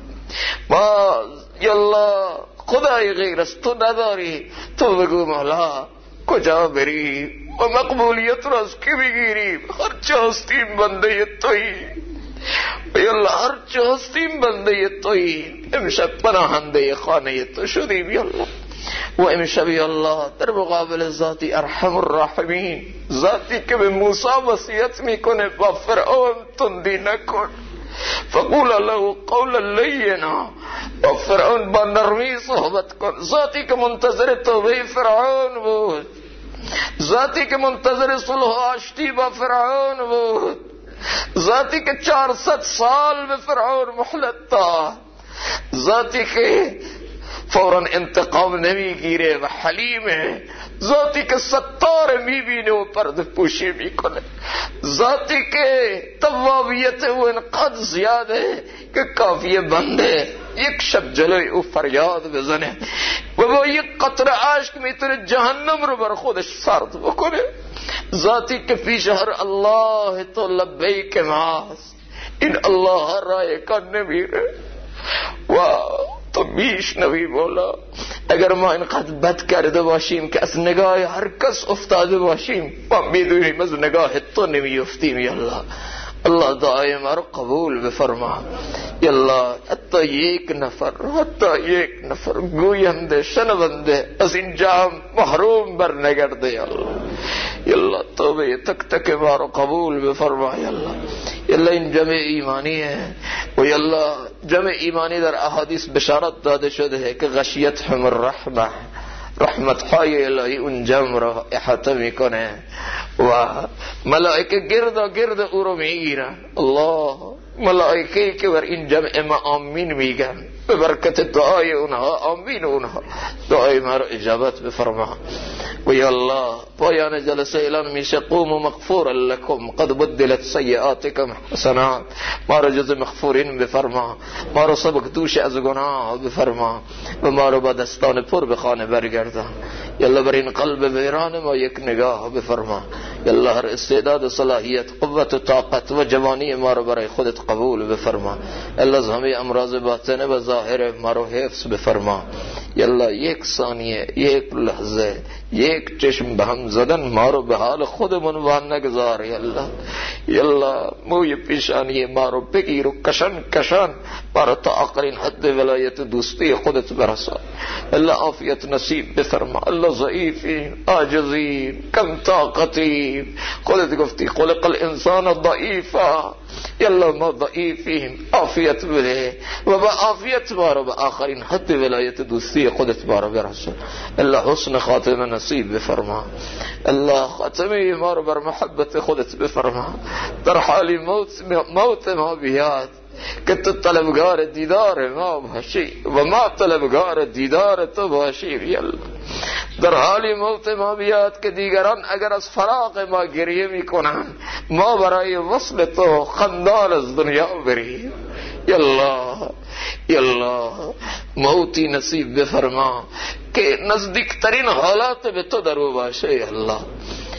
ما یا الله خدای غیر از تو نداری. تو بگو مولا کجا بریم و مقبولیت را از کی بگیریم؟ هر چه هستیم بنده تویی یا الله، هر چه هستیم بنده تویی. امشب پناهنده خانه تو شدیم یا الله، و امشب یا الله در مقابل ذاتی ارحم الراحمین، ذاتی که به موسی وصیت میکنه با فرعون تندی نکن، فقول له قولا لینا، با فرعون با نرمی صحبت کن. ذاتی که منتظر توبه فرعون بود، ذاتی که منتظر صلح و آشتی با فرعون بود، ذاتی که 400 سال به فرعون مهلت داد، ذاتی که فوراً انتقام نمیگیره و حلیمه، ذاتی که ستاره میبینه و پرده پوشی میکنه، ذاتی که توابیت او انقدر زیاده که کافیه بنده یک شب جلوی او فریاد بزنه و با یک قطره عشق میتونه جهنم رو بر خودش سرد بکنه، ذاتی که پیش هر الله تو لبیک ماست، این الله رای کن نمیره و تو میشنوی مولا. اگر ما اینقدر بد کرده باشیم که از نگاه هر کس افتاده باشیم، ما میدونیم از نگاه تو نمیفتیم یا الله. الله دعای ما رو قبول بفرما یا الله، حتی یک نفر گوینده شنونده از این جمع محروم بر نگرده یا الله. یا الله توبه تک تک ما رو قبول بفرما یا الله. یا الله این جمع ایمانیه و یا الله جمع ایمانی در احادیث بشارت داده شده که غشیتهم الرحمه، رحمت های الهی اون جمع را احاطه میکنه و ملائکه گرد او رو میگیرن. الله، ملائکه که بر این جمع ما آمین میگن، به برکت دعای اونها آمین اونها، دعای ما رو اجابت بفرما و یا الله. پایان جلسه اعلان میشه قوموا مغفورا لكم قد بدلت سیئاتکم حسنات، ما رو جز مغفورین بفرما، ما رو سبک دوش از گناه بفرما و ما رو با دستان پر به خانه برگردان یا الله. بر این قلب ویران ما یک نگاه بفرما یا الله. هر استعداد و صلاحیت قوت و طاقت و جوانی ما رو برای خودت قبول بفرما الله. از همه امراض باطنه و ظاهر ما رو حفظ بفرما یا الله. یک ثانیه، یک لحظه، یک چشم به هم زدن ما رو به حال خودمون وان نگذار یا الله. یا الله موی پیشانی ما رو بگیر و کشان ما رو تا آخرین حد ولایت دوستی خودت برسان الله. عافیت نصیب بفرما الله. ضعیفین، عاجزین، کم طاقتیم، خودت گفتی خلق الانسان ضعیفا یا الله. ما ضعیفیم، عافیت بده و با عافیت ما رو به آخرین حد ولایت دوستی خودت ما رو برسان الله. حسن خاتمه نصیب بفرما الله. خاتمه ما رو بر محبت خودت بفرما. در حال موت ما بیاد که تو طلبگار دیدار ما باشی و ما طلبگار دیدار تو باشیم یا الله. در حال موت ما بیاد که دیگران اگر از فراق ما گریه میکنن، ما برای وصل تو خندان از دنیا بریم یا الله. یا الله موتی نصیب بفرما که نزدیکترین حالات به تو درو باشه یا الله.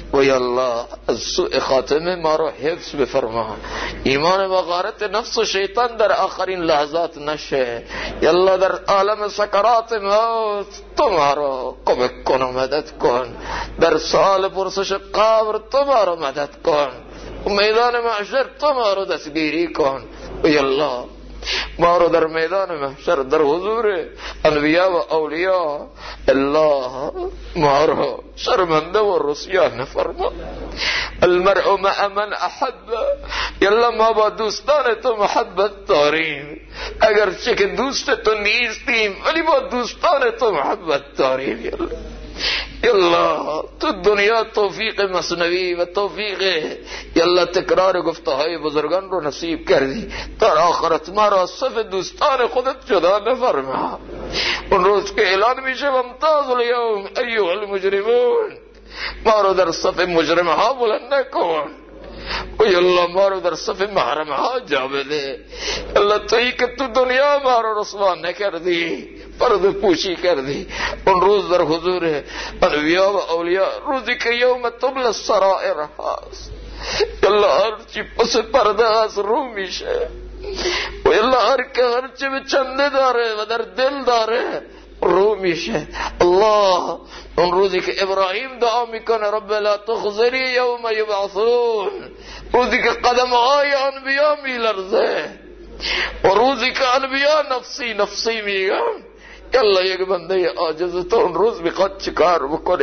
و یا الله از سوء خاتمه ما رو حفظ بفرما، ایمان و غارت نفس و شیطان در آخرین لحظات نشه. یا الله در عالم سکرات موت تو ما رو کمک کن و مدد کن، در سال پرسش قبر تو ما رو مدد کن، و میدان محشر تو ما رو دستگیری کن. و یا الله ما رو در میدان محشر در حضور انبیاء و اولیاء الله ما رو شرمنده و رسوا نفرما. المرء مع من احب، یالله ما با دوستان تو محبت داریم، اگرچه که دوست تو نیستیم ولی با دوستان تو محبت داریم. یالله تو دنیا توفیق مصنوی و توفیق یالله تکرار گفته های بزرگان رو نصیب کردی، در آخرت ما را صف دوستان خودت جدا نفرما. اون روز که اعلان میشه وامتاز الیوم ایها المجرمون، ما رو در صف مجرمه ها بلند نکن، و یالله ما رو در صف محرمه ها جا بده. یالله تویی که تو دنیا ما رو رسوا نکردی، پرده پوشی کردی، اون روز در حضور انبیاء و اولیاء، روزی که یوم تبلی السرائر هست، یالله هرچی پس پرده هست رو میشه، و یالله هرچی به چنده داره و در دل داره رو میشه. الله اون روزی که ابراهیم دعا میکنه رب لا تخزنی یوم یبعثون، روزی که قدمهای انبیاء میلرزه، و روزی که انبیاء نفسی نفسی میگن، یالله یک بنده عاجز تو اون روز میخواد چیکار بکنه؟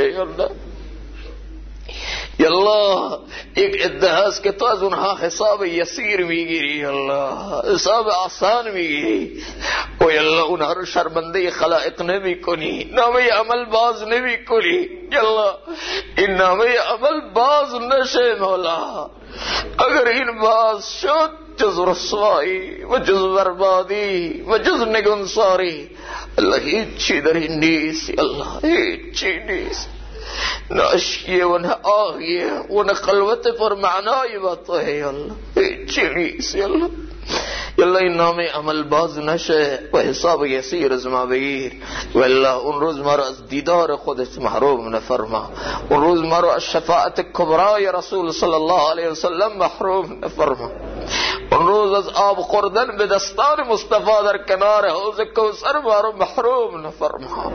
یالله یک عده هست که تو از اونها حساب یسیر میگیری، یالله حساب آسان میگیری، و یالله اونها رو شرمنده خلائق نمی کنی، نامه عمل باز نمی کنی. یالله این نامه عمل باز نشه مولا، اگر این باز شد جز رسوایی و جز بربادی و جز نگونساری، الله هیچی در این نیست، الله هیچی نیست، نه اشکیه و نه آهیه و نه خلوت پر معنای با تو ہے. یالله هیچی نیست. یالله یالله این نام عمل باز نشه و حساب یسیر از ما بگیر. والله اون روز ما رو از دیدار خودت محروم نفرما، اون روز ما رو از شفاعت کبرای رسول صلی الله علیه وسلم محروم نفرما، اون روز از آب خوردن به دستان مصطفی در کنار حوض کوثر ما رو محروم نفرما.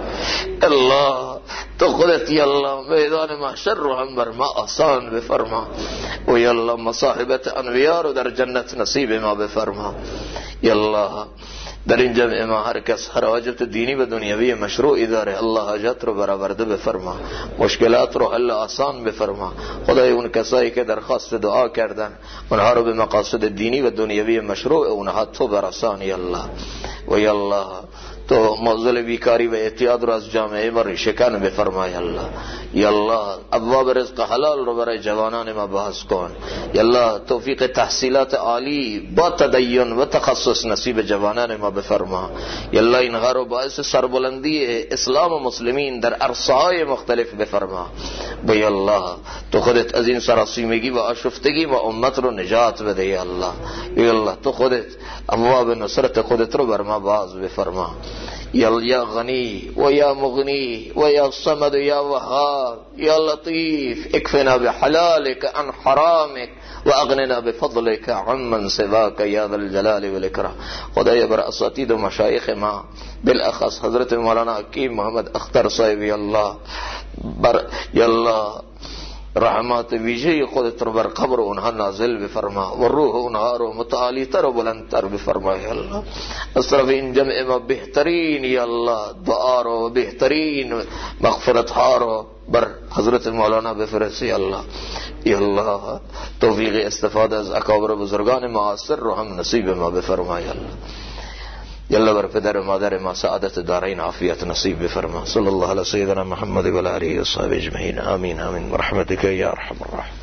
الله تو خودت یالله میدان محشر رو هم بر ما آسان بفرما، و یالله مصاحبت انبیا رو در جنت نصیب ما بفرما. یالله در این جمع ما هر کس هر حاجت دینی و دنیوی مشروعی داره، الله حاجت رو برآورده بفرما، مشکلات رو حل آسان بفرما. خدای اون کسایی که درخواست دعا کردن اونها رو به مقاصد دینی و دنیوی مشروع اونها تو برسان. یالله و یالله تو معضل بیکاری و اعتیاد رو از جامعه ما ریشه‌کن بفرما. یالله یالله ابواب رزق حلال رو برای جوانان ما باز کن. یالله توفیق تحصیلات عالی با تدین و تخصص نصیب جوانان ما بفرما. یالله اینها رو باعث سربلندی اسلام و مسلمین در عرصه‌های مختلف بفرما. و یالله تو خودت از این سراسیمگی و آشفتگی و امت رو نجات بده. یالله یالله تو خودت ابواب نصرت خودت رو بر ما باز بفرما. یا غنی و یا مغنی و یا صمد و یا وهاب یا لطیف اکفنا بحلالک عن حرامک و اغننا بفضلک عمن سواک یا ذا الجلال والاکرام. خدای بر اساتید و مشایخ ما بالاخص حضرت مولانا حکیم محمد اختر صاحب یالله بر یالله رحمات ویژه خودت رو بر قبر اونها نازل بفرما و روح اونها رو متعالی تر و بلندتر بفرما. یا الله از طرف این جمع ما بهترین یا الله دعا رو بهترین مغفرت ها رو بر حضرت مولانا بفرستی. یا الله یا الله توفیق استفاده از اکابر بزرگان معاصر رو هم نصیب ما بفرما. یا الله یالله بر پدر و مادر ما سعادت دارین عافیت نصیب بفرما. صلی الله علی سیدنا محمد و علی آله و صحبه اجمعین. آمین آمین برحمتک یا ارحم الراحمین.